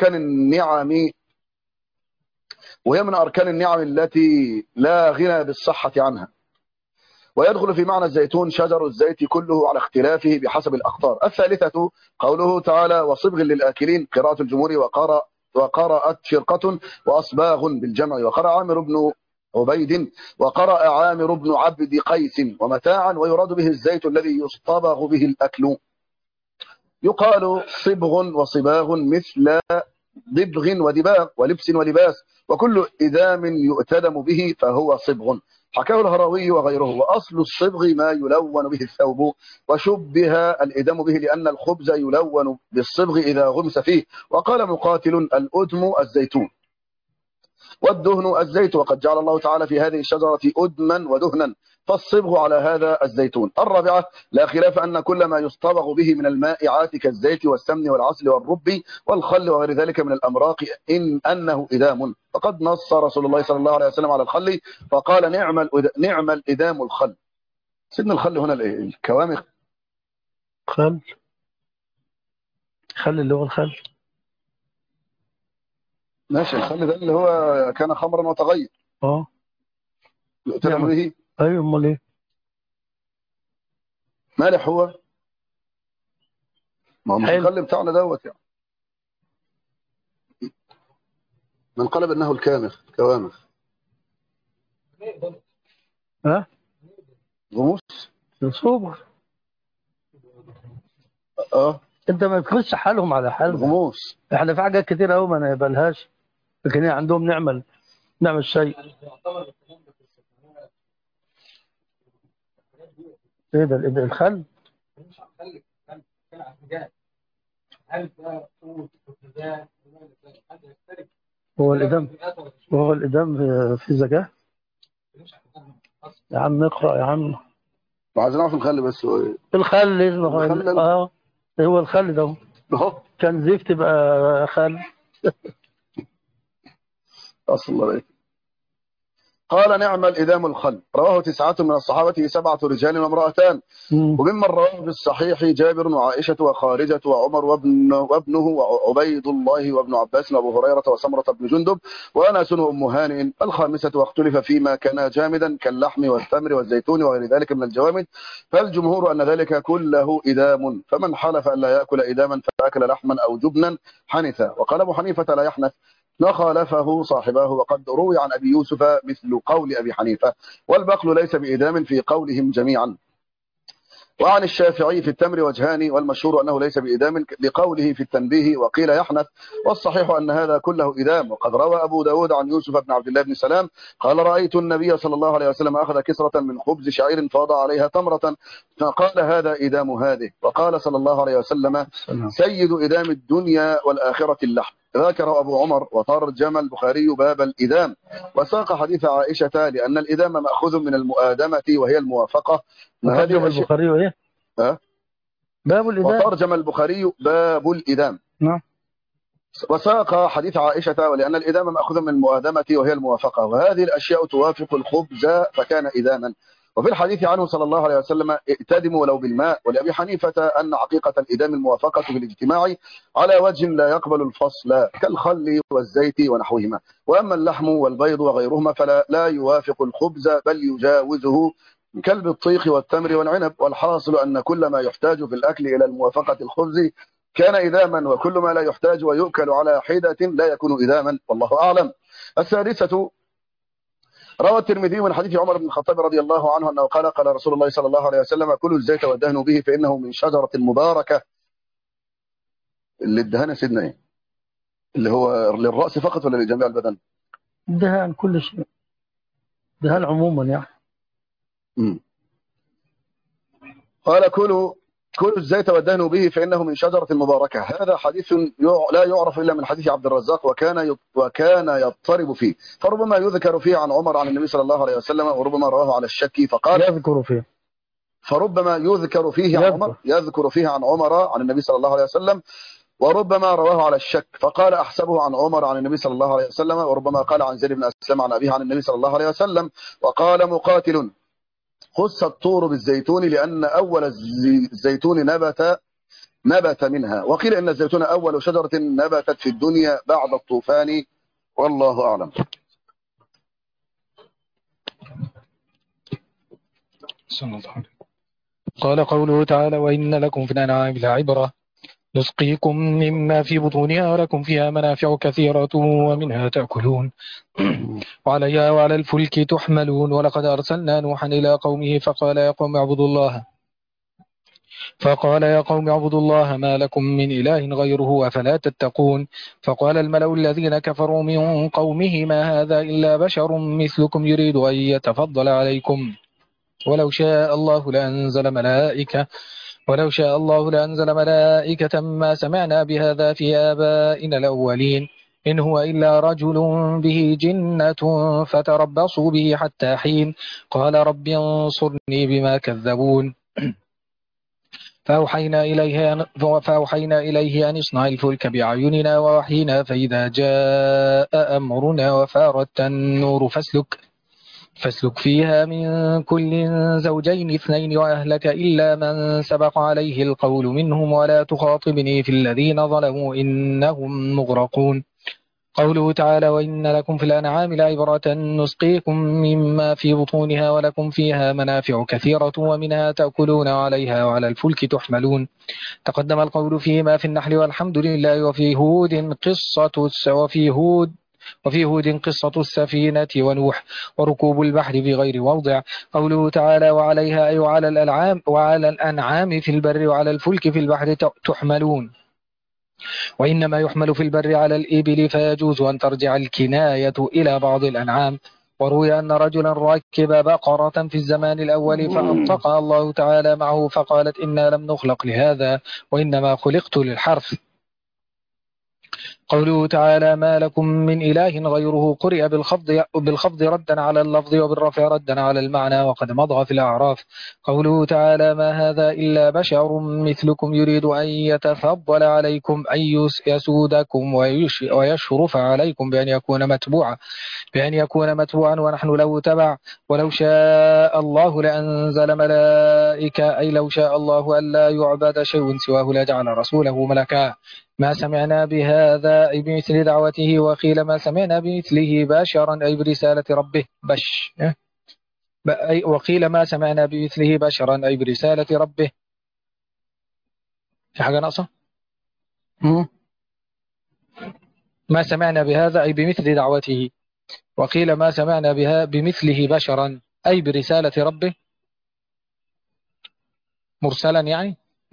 أركان النعم التي لا غنى بالصحة عنها. ويدخل في معنى الزيتون شجر الزيت كله على اختلافه بحسب الأقطار. الثالثة قوله تعالى وصبغ للآكلين، قراءة الجمهور. وقرأت فرقة وأصباغ بالجمع. وقرأ عامر بن عبيد وقرأ عامر بن عبد قيس ومتاعا، ويراد به الزيت الذي يصطبغ به الأكل. يقال صبغ وصباغ مثل ضبغ ودباغ ولبس ولباس، وكل إدام يؤتدم به فهو صبغ. حكاه الهروي وغيره. وأصل الصبغ ما يلون به الثوب، وشبه الإدام به لأن الخبز يلون بالصبغ إذا غمس فيه. وقال مقاتل الأدم الزيتون والدهن الزيت، وقد جعل الله تعالى في هذه الشجرة أدما ودهنا، فالصبغ على هذا الزيتون. الرابعة لا خلاف أن كل ما يصطبغ به من المائعات كالزيت والسمن والعسل والرب والخل وغير ذلك من الأمراق أنه إدام. فقد نص رسول الله صلى الله عليه وسلم على الخل فقال نعم الإدام الخل. سيدنا الخل هنا الكوامخ. خل اللي هو الخل. ماشي، الخل ده اللي هو كان خمرا وتغير يؤتلم به. ايوه، امال ايه؟ مالح هو، ما هو مش الخل بتاعنا دوت يعني. من قلب انه الكامخ كوامخ. غموس صوبة. انت ما تخش حالهم على حالنا. غموس. احنا في حاجات كتير قوي ما نقبلهاش، لكن هي عندهم نعمل شيء. ايه ده الخل؟ هو الإدام في زكاة. يا عم اقرأ يا عم. وعايزين نعرف الخل بس هو ايه؟ الخل اسمه هو الخل ده كان زفت بقى خل. أصل الله عليك. قال نعم الإدام الخل. رواه 9 من الصحابة 7 رجال وامرأتان. وممن رواه في الصحيح جابر وعائشة وخارجة وعمر وابنه وعبيد الله وابن عباس وابو هريرة وسمرة بن جندب وأنس وأم هانئ. الخامسة واختلف فيما كان جامدا كاللحم والتمر والزيتون وغير ذلك من الجوامد، فالجمهور أن ذلك كله إدام، فمن حلف أن لا يأكل إداما فأكل لحما أو جبنا حنث. وقال أبو حنيفة لا يحنث، نخالفه صاحباه. وقد روي عن أبي يوسف مثل قول أبي حنيفة، والبقل ليس بإدام في قولهم جميعا. وعن الشافعي في التمر وجهان، والمشهور أنه ليس بإدام لقوله في التنبيه وقيل يحنث، والصحيح أن هذا كله إدام. وقد روى أبو داود عن يوسف بن عبد الله بن سلام قال رأيت النبي صلى الله عليه وسلم أخذ كسرة من خبز شعير فوضع عليها تمرة فقال هذا إدام هذه. وقال صلى الله عليه وسلم سيد إدام الدنيا والآخرة اللحم. ذكر أبو عمر وترجم البخاري باب الإدام، وساق حديث عائشة لأن الإدام مأخوذ من المؤادمة وهي الموافقة. ترجم البخاري ايه؟ باب الإدام. وترجم البخاري باب الإدام. نعم. وساق حديث عائشة ولأن الإدام مأخوذ من المؤادمة وهي الموافقة، وهذه الأشياء توافق الخبز فكان إداما. وفي الحديث عنه صلى الله عليه وسلم ائتدموا ولو بالماء. ولأبي حنيفة أن حقيقة الإدام الموافقة بالاجتماع على وجه لا يقبل الفصل كالخل والزيت ونحوهما. وأما اللحم والبيض وغيرهما فلا لا يوافق الخبز بل يجاوزه كالبطيخ والتمر والعنب. والحاصل أن كل ما يحتاج في الأكل إلى الموافقة الخبز كان إداما، وكل ما لا يحتاج ويؤكل على حدة لا يكون إداما، والله أعلم. السادسة، روى الترمذي من حديث عمر بن الخطاب رضي الله عنه أنه قال قال رسول الله صلى الله عليه وسلم كلوا الزيت ودهنوا به فإنه من شجرة مباركة. اللي الدهان سيدنا ايه؟ اللي هو للرأس فقط ولا لجميع البدن؟ دهان كل شيء، دهان عموما يعني. قال كلوا الزيت ودهنوا به فإنه من شجرة مباركة. هذا حديث لا يعرف إلا من حديث عبد الرزاق وكان يضطرب فيه، فربما يذكر فيه عن عمر عن النبي صلى الله عليه وسلم، وربما رواه على الشك فقال يذكر فيه، فربما يذكر فيه عن عمر يذكر فيه عن عمر عن النبي صلى الله عليه وسلم، وربما رواه على الشك فقال أحسبه عن عمر عن النبي صلى الله عليه وسلم، وربما قال عن زيد بن أسلم عن أبيه عن النبي صلى الله عليه وسلم. وقال مقاتل خص الطور بالزيتون لأن أول الزيتون نبت منها، وقيل إن الزيتون أول شجرة نبتت في الدنيا بعد الطوفان، والله أعلم. قال قوله تعالى وإن لكم في الأنعام لعبرة نسقيكم مما في بطونها ولكم فيها منافع كثيرة ومنها تأكلون وعليها وعلى الفلك تحملون. ولقد أرسلنا نوحا إلى قومه فقال يا قوم اعبدوا الله ما لكم من إله غيره أفلا تتقون. فقال الملأ الذين كفروا من قومه ما هذا إلا بشر مثلكم يريد أن يتفضل عليكم ولو شاء الله لأنزل ملائكة ما سمعنا بهذا في آبائنا الأولين إن هو إلا رجل به جنة فتربصوا به حتى حين. قال رب انصرني بما كذبون. فأوحينا إليه أن اصنع الفلك بأعيننا ووحينا فإذا جاء أمرنا وفارت النور فاسلك فيها من كل زوجين اثنين وأهلك إلا من سبق عليه القول منهم ولا تخاطبني في الذين ظلموا إنهم مغرقون. قوله تعالى وإن لكم في الأنعام لعبرة نسقيكم مما في بطونها ولكم فيها منافع كثيرة ومنها تأكلون وعليها وعلى الفلك تحملون. تقدم القول فيما في النحل والحمد لله. وفي هود قصة السفينة ونوح وركوب البحر بغير موضع. قوله تعالى وعليها أي وعلى الأنعام في البر وعلى الفلك في البحر تحملون. وإنما يحمل في البر على الإبل فيجوز أن ترجع الكناية إلى بعض الأنعام. وروي أن رجلا ركب بقرة في الزمان الأول فأنطقها الله تعالى معه فقالت إنا لم نخلق لهذا وإنما خلقت للحرث. قوله تعالى ما لكم من إله غيره قرئ بالخفض ردا على اللفظ وبالرفع ردا على المعنى وقد مضى في الأعراف. قوله تعالى ما هذا إلا بشر مثلكم يريد أن يتفضل عليكم أن يسودكم ويشرف عليكم بأن يكون متبوعا ونحن له تبع. ولو شاء الله لأنزل ملائكة أي لو شاء الله ألا يعبد شيء سواه لجعل رسوله ملكا. ما سمعنا بهذا أي بمثل دعوته. وقيل ما سمعنا بمثله بشرا أي برسالة ربه وقيل ما سمعنا بمثله بشرا أي برسالة ربه. في حاجة ناقصة؟ ما سمعنا بهذا أي بمثل دعوته. وقيل ما سمعنا بها بمثله بشرا أي برسالة ربه مرسلا يعني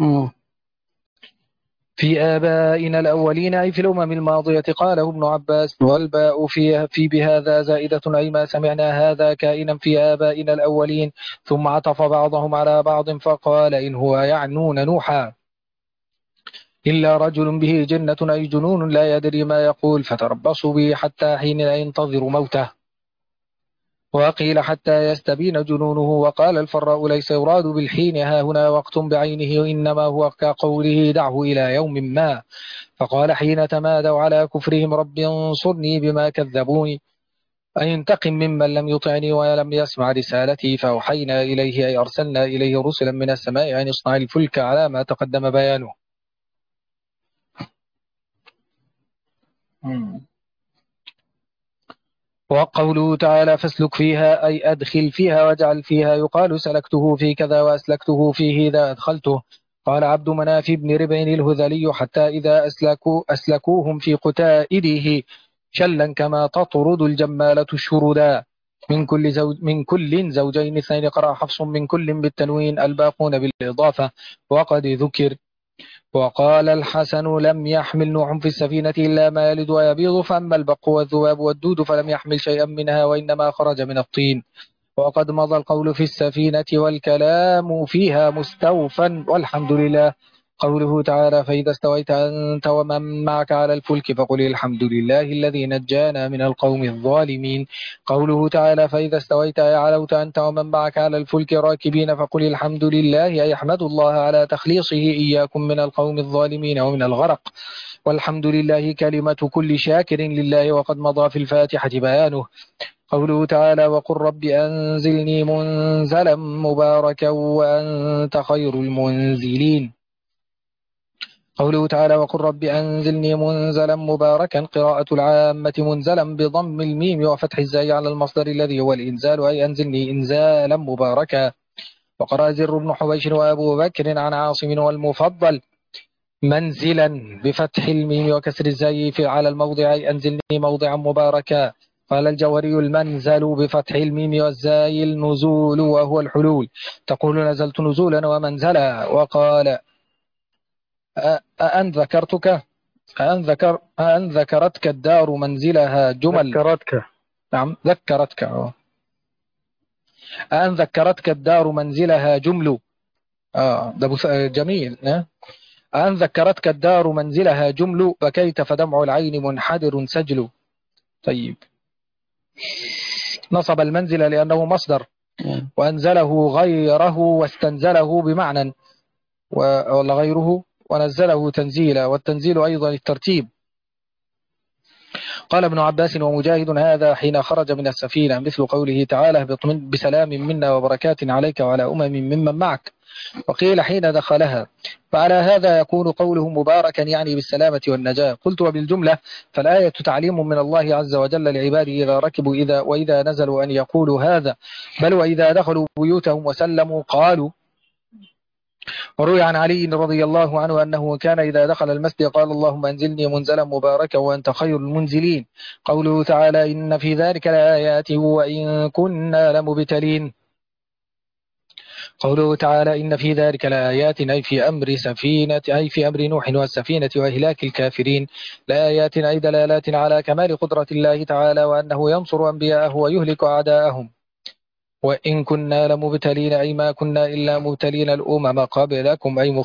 في آبائنا الأولين أي في الأمم الماضية. قاله ابن عباس والباء في بهذا زائدة أي ما سمعنا هذا كائنا في آبائنا الأولين. ثم عطف بعضهم على بعض فقال إن هو يعنون نوحا إلا رجل به جنة أي جنون لا يدري ما يقول فتربصوا به حتى حين لا ينتظر موته. وقيل حتى يستبين جنونه. وقال الفراء ليس يراد بالحين ها هنا وقت بعينه إنما هو كقوله دعه إلى يوم ما. فقال حين تمادوا على كفرهم رب انصرني بما كذبوني. أن ينتقم ممن لم يطعني ولم يسمع رسالتي فأوحينا إليه أي أرسلنا إليه رسلا من السماء أن يصنع الفلك على ما تقدم بيانه. وقوله تعالى فاسلك فيها أي أدخل فيها واجعل فيها، يقال سلكته في كذا وأسلكته فيه إذا أدخلته. قال عبد مناف بن ربع الهذلي حتى إذا أسلكوهم في قتائله شلا كما تطرد الجمالة الشردا. من كل زوجين اثنين، قرأ حفص من كل بالتنوين، الباقون بالإضافة وقد ذكر. وقال الحسن لم يحمل نوح في السفينة إلا ما يلد ويبيض، فأما البق والذباب والدود فلم يحمل شيئا منها وإنما خرج من الطين. وقد مضى القول في السفينة والكلام فيها مستوفا والحمد لله. قوله تعالى فإذا استويت أنت ومن معك على الفلك فقل الحمد لله الذي نجانا من القوم الظالمين. قوله تعالى فإذا استويت أي علوت أنت ومن معك على الفلك راكبين فقل الحمد لله أي احمد الله على تخليصه إياكم من القوم الظالمين ومن الغرق. والحمد لله كلمة كل شاكر لله، وقد مضى في الفاتحة بيانه. قوله تعالى وقل رب أنزلني منزلا مباركا وأنت خير المنزلين. قوله تعالى وقل رب أنزلني منزلا مباركا، قراءة العامة منزلا بضم الميم وفتح الزاي على المصدر الذي هو الإنزال، أي أنزلني إنزالا مباركا. وقرأ زر بن حبيش وأبو بكر عن عاصم والمفضل منزلا بفتح الميم وكسر الزاي على الموضع، أي أنزلني موضعا مباركا. قال الجوهري المنزل بفتح الميم والزاي النزول وهو الحلول، تقول نزلت نزولا ومنزلا. وقال أأن ذكرتك الدار منزلها جمل. ذكرتك. نعم ذكرتك. أأن ذكرتك الدار منزلها جمل. ده جميل. أن ذكرتك الدار منزلها جمل، بكيت فدمع العين منحدر سجل. طيب، نصب المنزل لأنه مصدر، وأنزله غيره واستنزله بمعنى ولا غيره، ونزله تنزيلا، والتنزيل أيضا الترتيب. قال ابن عباس ومجاهد هذا حين خرج من السفينة، مثل قوله تعالى اهبط بسلام منا وبركات عليك وعلى ممن معك. وقيل حين دخلها، فعلى هذا يكون قوله مباركا يعني بالسلامة والنجاة. قلت وبالجملة فالآية تعليم من الله عز وجل لعباده إذا ركبوا وإذا نزلوا أن يقولوا هذا، بل وإذا دخلوا بيوتهم وسلموا قالوا. وروي عن علي رضي الله عنه أنه كان إذا دخل المسجد قال اللهم أنزلني منزلا مباركا وأنت خير المنزلين. قوله تعالى إن في ذلك لآيات وإن كنا لمبتلين. قوله تعالى إن في ذلك لآيات أي في أمر نوح والسفينة وإهلاك الكافرين، لآيات أي دلالات على كمال قدرة الله تعالى وأنه ينصر أنبياءه ويهلك أعداءهم. وإن كنا لمبتلين أي ما كنا إلا مبتلين الأمم قبلكم أي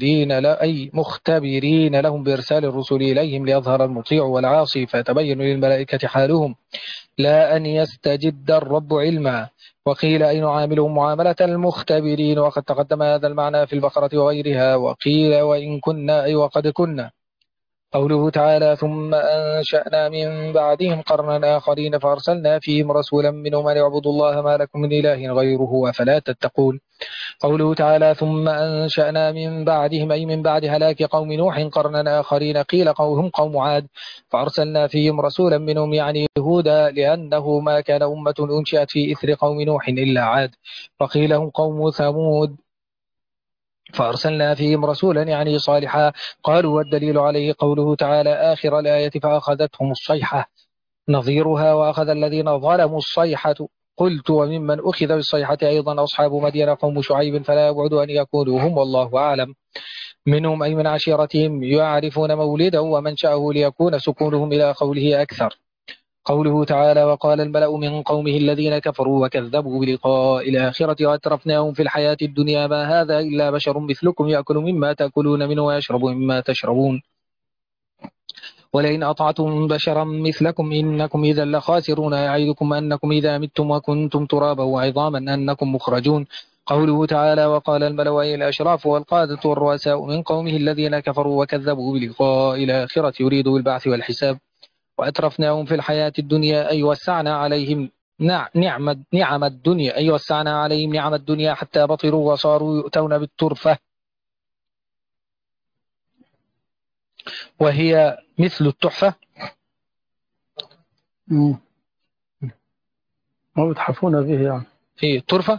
مختبرين لهم بإرسال الرسل إليهم ليظهر المطيع والعاصي فيتبين للملائكة حالهم، لا أن يستجد الرب علما. وقيل أي نعاملهم معاملة المختبرين، وقد تقدم هذا المعنى في البقرة وغيرها. وقيل وإن كنا أي وقد كنا. قوله تعالى ثم أنشأنا من بعدهم قرنا آخرين فأرسلنا فيهم رسولا منهم أن اعبدوا الله ما لكم من إله غيره أفلا تتقون. قوله تعالى ثم أنشأنا من بعدهم أي من بعد هلاك قوم نوح قرنا آخرين، قيل هم قوم عاد فأرسلنا فيهم رسولا منهم يعني هودا، لأنه ما كان أمة أنشأت في إثر قوم نوح إلا عاد. وقيل هم قوم ثمود فأرسلنا فيهم رسولا يعني صالحا. قالوا والدليل عليه قوله تعالى آخر الآية فأخذتهم الصيحة نظيرها وأخذ الذين ظلموا الصيحة. قلت وممن أخذ بالصيحة أيضا أصحاب مدين قوم شعيب، فلا يبعد أن يكونوا هم والله أعلم. منهم أي من عشيرتهم يعرفون مولده ومنشأه ليكون سكونهم إلى قوله أكثر. قوله تعالى وقال الملأ من قومه الذين كفروا وكذبوا بلقاء الآخرة وأترفناهم في الحياة الدنيا ما هذا إلا بشر مثلكم يأكل مما تأكلون منه ويشرب مما تشربون ولئن أطعتم بشرا مثلكم إنكم إذا لخاسرون يعيدكم أنكم إذا متم وكنتم ترابا وعظاما أنكم مخرجون. قوله تعالى وقال الملأ أي الأشراف والقادة والرؤساء من قومه الذين كفروا وكذبوا بلقاء الآخرة يريد بالبعث والحساب. وأترفناهم في الحياة الدنيا أي وسعنا عليهم نعم الدنيا أي وسعنا عليهم نعم الدنيا حتى بطروا وصاروا يؤتون بالترفة وهي مثل التحفة. ما بتحفون به يعني. هي الترفة.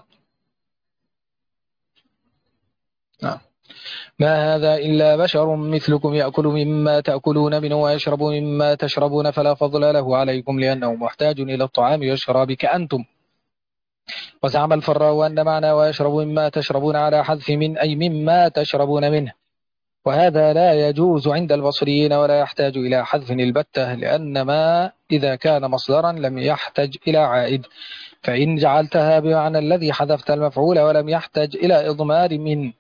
ما هذا إلا بشر مثلكم يأكل مما تأكلون منه ويشرب مما تشربون فلا فضل له عليكم لأنه محتاج إلى الطعام والشراب كأنتم. وزعم الفراء أن معنى ويشرب مما تشربون على حذف من أي مما تشربون منه، وهذا لا يجوز عند البصريين ولا يحتاج إلى حذف البتة، لأن ما إذا كان مصدرا لم يحتج إلى عائد، فإن جعلتها بمعنى الذي حذفت المفعول ولم يحتج إلى إضمار من.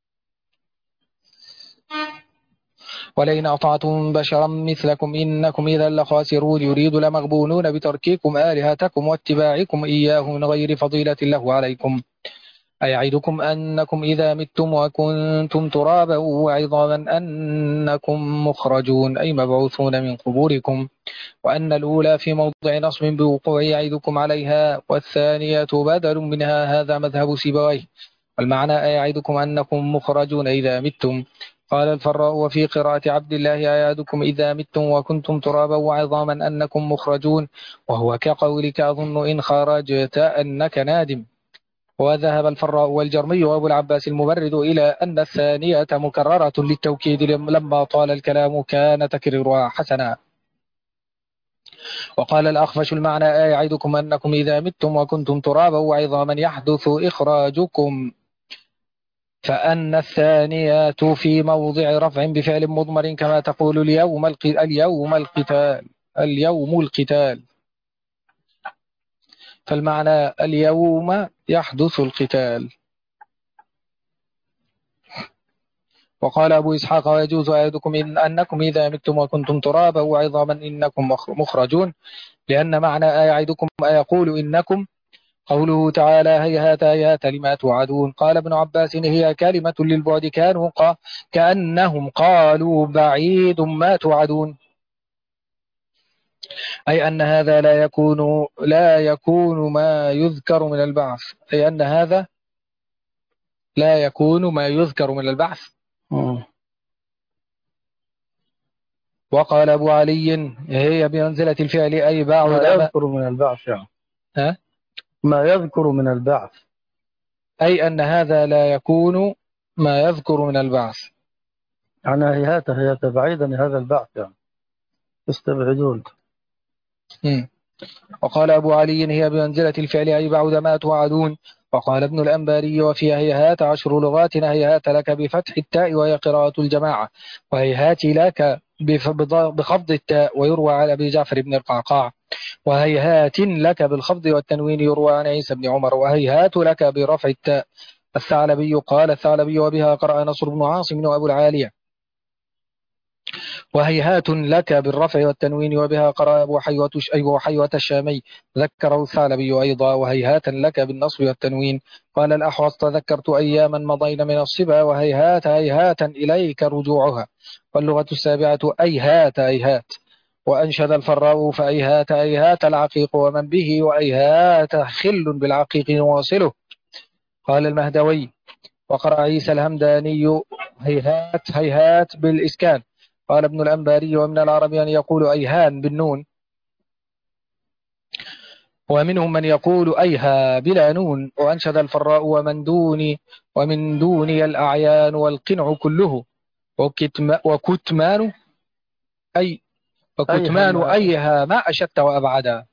ولئن أطعتم بشرا مثلكم إنكم إذا لخاسرون يريد لمغبونون بترككم آلهتكم واتباعكم إياه من غير فضيلة له عليكم. أيعدكم أنكم إذا متم وكنتم ترابا وعظاما أنكم مخرجون أي مبعوثون من قبوركم، وأن الأولى في موضع نصب بوقوع يعدكم عليها والثانية بدل منها، هذا مذهب سيبويه. والمعنى أيعدكم أنكم مخرجون إذا متم. قال الفراء وفي قراءة عبد الله أيعدكم إذا متم وكنتم ترابا وعظاما أنكم مخرجون، وهو كقولك أظن إن خرجت أنك نادم. وذهب الفراء والجرمي وأبو العباس المبرد إلى أن الثانية مكررة للتوكيد لما طال الكلام كان تكريرها حسنا. وقال الأخفش المعنى يعدكم أنكم إذا متم وكنتم ترابا وعظاما يحدث إخراجكم، فأن الثانية في موضع رفع بفعل مضمر كما تقول اليوم القتال، فالمعنى اليوم يحدث القتال. وقال أبو إسحاق ويجوز أيدكم إن أنكم إذا متم وكنتم ترابا وعظاما إنكم مخرجون، لأن معنى أيعدكم أيقول إنكم قوله تعالى هيهات هيهات لما توعدون. قال ابن عباس هي كلمة للبعد كانوا كأنهم قالوا بعيد ما توعدون، أي أن هذا لا يكون ما يذكر من البعث، أي أن هذا لا يكون ما يذكر من البعث. وقال أبو علي هي بمنزلة الفعل أي بعد ما يذكر من البعث يعني. ما يذكر من البعث، أي أن هذا لا يكون ما يذكر من البعث، يعني هيهات هيهات بعيدا هذا البعث يعني استبعدون. وقال أبو علي هي بمنزلة الفعل أي بعد ما توعدون. وقال ابن الأنباري وفي هيهات 10 لغات، هيهات لك بفتح التاء وهي قراءة الجماعة، وهيهات لك بخفض التاء ويروى على أبي جعفر بن القعقاع، وهيهات لك بالخفض والتنوين يروى عن عيسى بن عمر، وهيهات لك برفع التاء. الثعلبي قال الثعلبي وبها قرأ نصر بن عاصم وأبو العالية. وهيهات لك بالرفع والتنوين وبها قرأ أبو حيوة الشامي، ذكره الثعلبي أيضا. وهيهات لك بالنصب والتنوين. قال الأحوص تذكرت أياما مضين من الصبا وهيهات هيهات إليك رجوعها. واللغة السابعة أيهات أيهات. وأنشد الفراء فأيهات أيهات العقيق ومن به وأيهات خل بالعقيق نواصله. قال المهدوي وقرأ عيسى الهمداني هيهات هيهات بالإسكان. قال ابن الأنباري ومن العرب أن يقول أيهان بالنون، ومنهم من يقول أيها بلا نون. وأنشد الفراء ومن دوني الأعيان والقنع كله وكتمان أيها ما أشدت وأبعدا.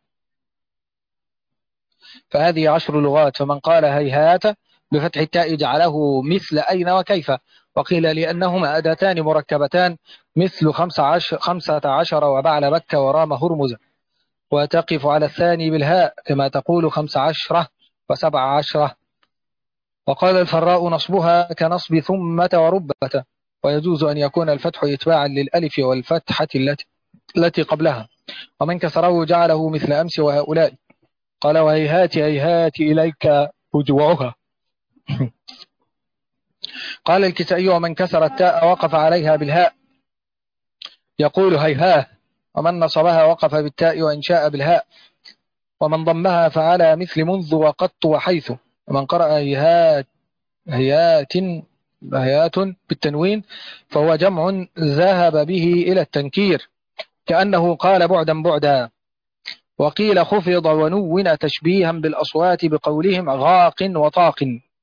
فهذه 10 لغات، فمن قال هيهات بفتح التاء جعله مثل أين وكيف، وقيل لأنهما أداتان مركبتان مثل 15 وبعل مكة ورام هرمز، وتقف على الثاني بالهاء كما تقول 15 و17. وقال الفراء نصبها كنصب ثمة وربة، ويجوز أن يكون الفتح إتباعا للألف والفتحة التي قبلها، ومن كسره جعله مثل أمس وهؤلاء. قال وهيهات هيهات إليك رجوعها. قال الكسائي ومن كسر التاء وقف عليها بالهاء يقول هيهاه ومن نصبها وقف بالتاء وإن شاء بالهاء، ومن ضمها فعلى مثل منذ وقط وحيث، ومن قرأ هيات بالتنوين فهو جمع ذهب به إلى التنكير كأنه قال بعدا بعدا. وقيل خفض ونون تشبيها بالأصوات بقولهم غاق وطاق.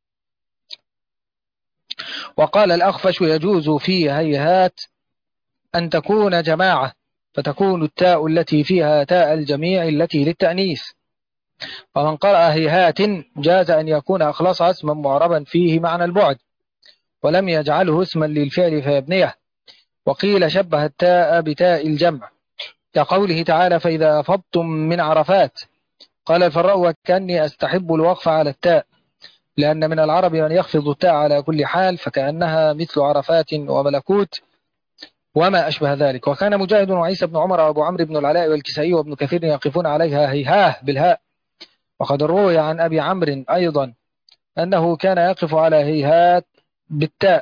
وقال الأخفش يجوز في هيهات أن تكون جماعة فتكون التاء التي فيها تاء الجميع التي للتأنيث. ومن قرأ هيهات جاز أن يكون أخلص اسما معربا فيه معنى البعد ولم يجعله اسما للفعل فيبنيه. وقيل شبه التاء بتاء الجمع كقوله تعالى فإذا أفضتم من عرفات. قال الفراء وكأني أستحب الوقف على التاء لأن من العرب من يخفض التاء على كل حال فكأنها مثل عرفات وملكوت وما أشبه ذلك. وكان مجاهد وعيسى بن عمر وأبو عمرو بن العلاء والكسائي وابن كثير يقفون عليها هيهاه بالهاء. وقد روي عن أبي عمرو أيضا أنه كان يقف على هيهات بالتاء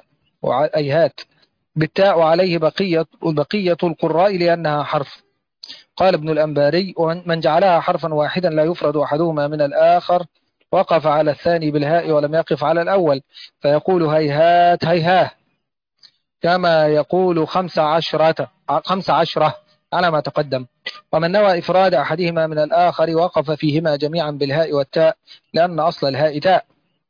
وعليه بقية القراء لأنها حرف. قال ابن الأنباري ومن جعلها حرفا واحدا لا يفرد أحدهما من الآخر وقف على الثاني بالهاء ولم يقف على الأول فيقول هيهات هيهاه كما يقول 15 على ما تقدم. ومن نوى إفراد أحدهما من الآخر وقف فيهما جميعا بالهاء والتاء لأن أصل الهاء تاء.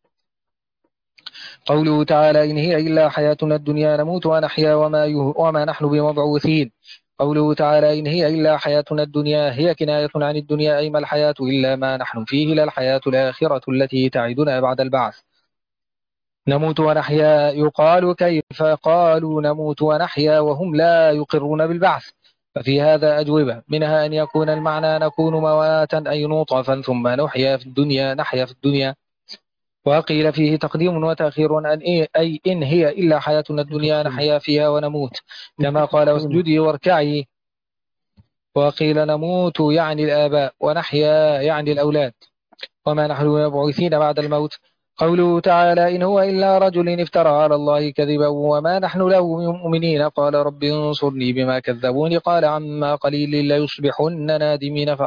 قوله تعالى إن هي إلا حياتنا الدنيا نموت ونحيا وما نحن بمبعوثين. قوله تعالى إن هي إلا حياتنا الدنيا هي كناية عن الدنيا أي ما الحياة إلا ما نحن فيه لا الحياة الآخرة التي تعدنا بعد البعث. نموت ونحيا يقال كيف قالوا نموت ونحيا وهم لا يقرون بالبعث. ففي هذا أجوبة منها أن يكون المعنى نكون مواتا أي نطفا ثم نحيا في الدنيا. وقيل فيه تقديم وتأخير أي إن هي إلا حياتنا الدنيا نحيا فيها ونموت كما قال واسجدي واركعي. وقيل نموت يعني الآباء ونحيا يعني الأولاد وما نحن مبعوثين بعد الموت. قوله تعالى إن هو إلا رجل افترى على الله كذبا وما نحن له مؤمنين قال رب انصرني بما كذبوني قال عما قليل ليصبحن نادمين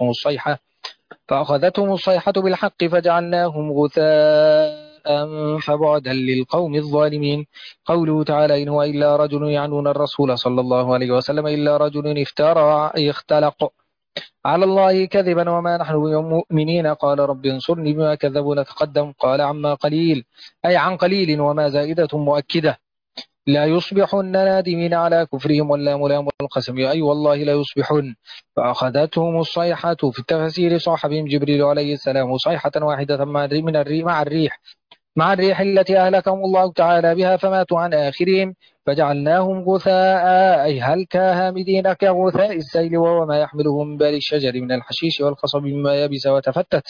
فأخذتهم الصيحة بالحق فجعلناهم غثاء فبعدا للقوم الظالمين. قوله تعالى إن هو إلا رجل يعنون الرسول صلى الله عليه وسلم إلا رجل افترى يختلق على الله كذبا وما نحن بمؤمنين قال رب انصرني بما كذبون تقدم قال عما قليل أي عن قليل وما زائدة مؤكدة لا يصبحن نادمين على كفرهم ولا ملام القسم أي والله لا يصبحن. فأخذتهم الصيحة في التفسير صاح بهم جبريل عليه السلام صيحة واحدة مع الريح التي أهلكهم الله تعالى بها فماتوا عن آخرهم فجعلناهم غثاء أي هلكا هامدين كغثاء السيل وهو ما يحمله من بال الشجر من الحشيش والقصب مما يبس وتفتت.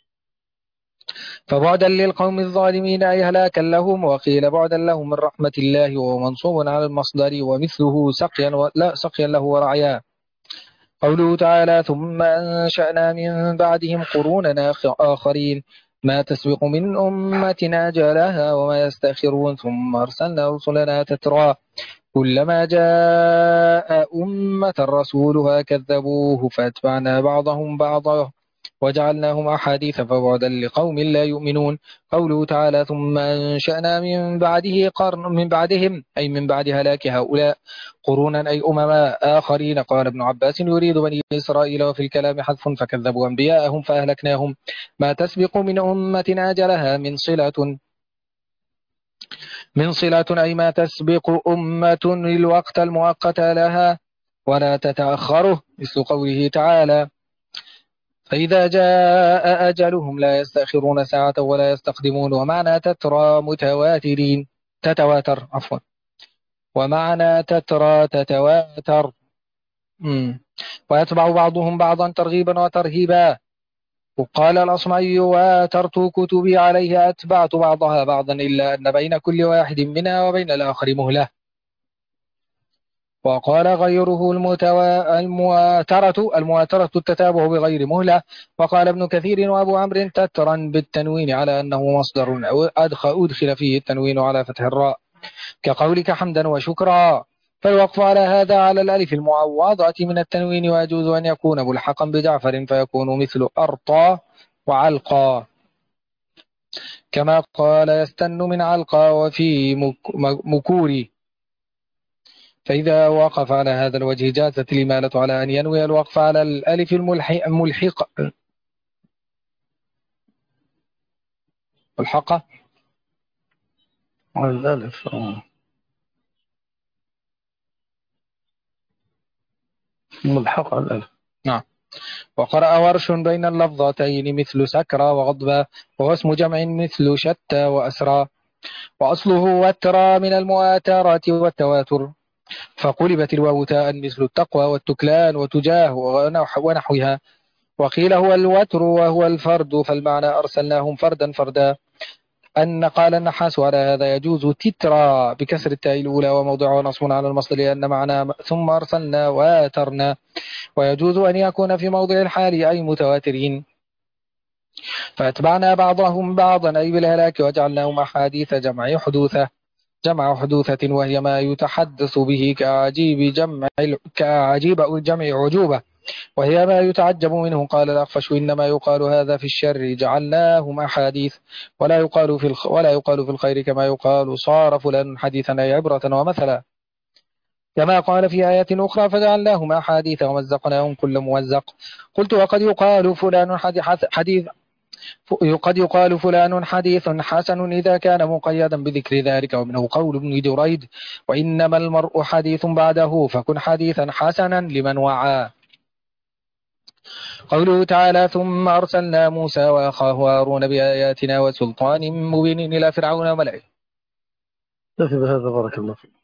فبعدا للقوم الظالمين أي هلاكا لهم. وقيل بعدا لهم من رحمة الله وهو منصوب على المصدر ومثله سقيا له ورعيا. قوله تعالى ثم أنشأنا من بعدهم قرونا آخرين ما تسبق من أمة أجلها وما يستأخرون ثم أرسلنا رسلنا تترى كلما جاء أمة رسولها كذبوه فأتبعنا بعضهم بعضا وجعلناهم أحاديث فبعدا لقوم لا يؤمنون. قوله تعالى ثم أنشأنا من بعدهم أي من بعد هلاك هؤلاء قرونا أي أمما آخرين. قال ابن عباس يريد بني إسرائيل وفي الكلام حذف فكذبوا أنبياءهم فأهلكناهم ما تسبق من أمة أجلها من صلة أي ما تسبق أمة الوقت المؤقت لها ولا تتأخره مثل قوله تعالى فإذا جاء أجلهم لا يستأخرون ساعة ولا يستقدمون. ومعنى تترى متواترين تتواتر ومعنى تترى تتواتر ويتبع بعضهم بعضا ترغيبا وترهيبا. وقال الأصمعي واترت كتبي عليه أتبعت بعضها بعضا إلا أن بين كل واحد منها وبين الآخر مهلة. وقال غيره المواترة التتابع بغير مهلة. وقال ابن كثير وأبو عمرو تترا بالتنوين على أنه مصدر أدخل فيه التنوين على فتح الراء كقولك حمدا وشكرا. فالوقف على هذا على الألف المعوضة من التنوين، ويجوز أن يكون ملحقا بجعفر فيكون مثل أرطى وعلقى، كما قال يستن من علقى وفي مكوري. فإذا وقف على هذا الوجه جازت الإمالة على أن ينوي الوقف على الألف ملحقة على الألف. ملحق على الألف. نعم. وقرأ ورش بين اللفظتين مثل سكرى وغضبة، وهو اسم جمع مثل شتى وأسرى، وأصله وترى من المؤاترة والتواتر، فقلبت الواو تاء مثل التقوى والتكلان وتجاه ونحوها. وقيل هو الوتر وهو الفرد، فالمعنى أرسلناهم فردا فردا. أن قال النحاس على هذا يجوز تترى بكسر التاء الأولى وموضعها نصب على المصدر، لأن معنى ثم أرسلنا واترنا. ويجوز أن يكون في موضع الحال أي متواترين، فأتبعنا بعضهم بعضا أي بالهلاك، وجعلناهم أحاديث جمع حدوثة، وهي ما يتحدث به كأعاجيب أو جمع عجوبة، وهي ما يتعجب منه. قال الأخفش إنما يقال هذا في الشر جعلناهم أحاديث، ولا يقال في الخير كما يقال صار فلان حديثا أي عبرة ومثلا، كما قال في آية أخرى فجعلناهم أحاديث ومزقناهم كل ممزق. قلت وقد يقال فلان حديث حسن إذا كان مقيدا بذكر ذلك، ومنه قول ابن جريد وإنما المرء حديث بعده فكن حديثا حسنا لمن وعى. قوله تعالى ثم أرسلنا موسى وأخاه هارون بآياتنا وسلطان مبين إلى فرعون وملئه. كيف بهذا؟ بارك الله فيك.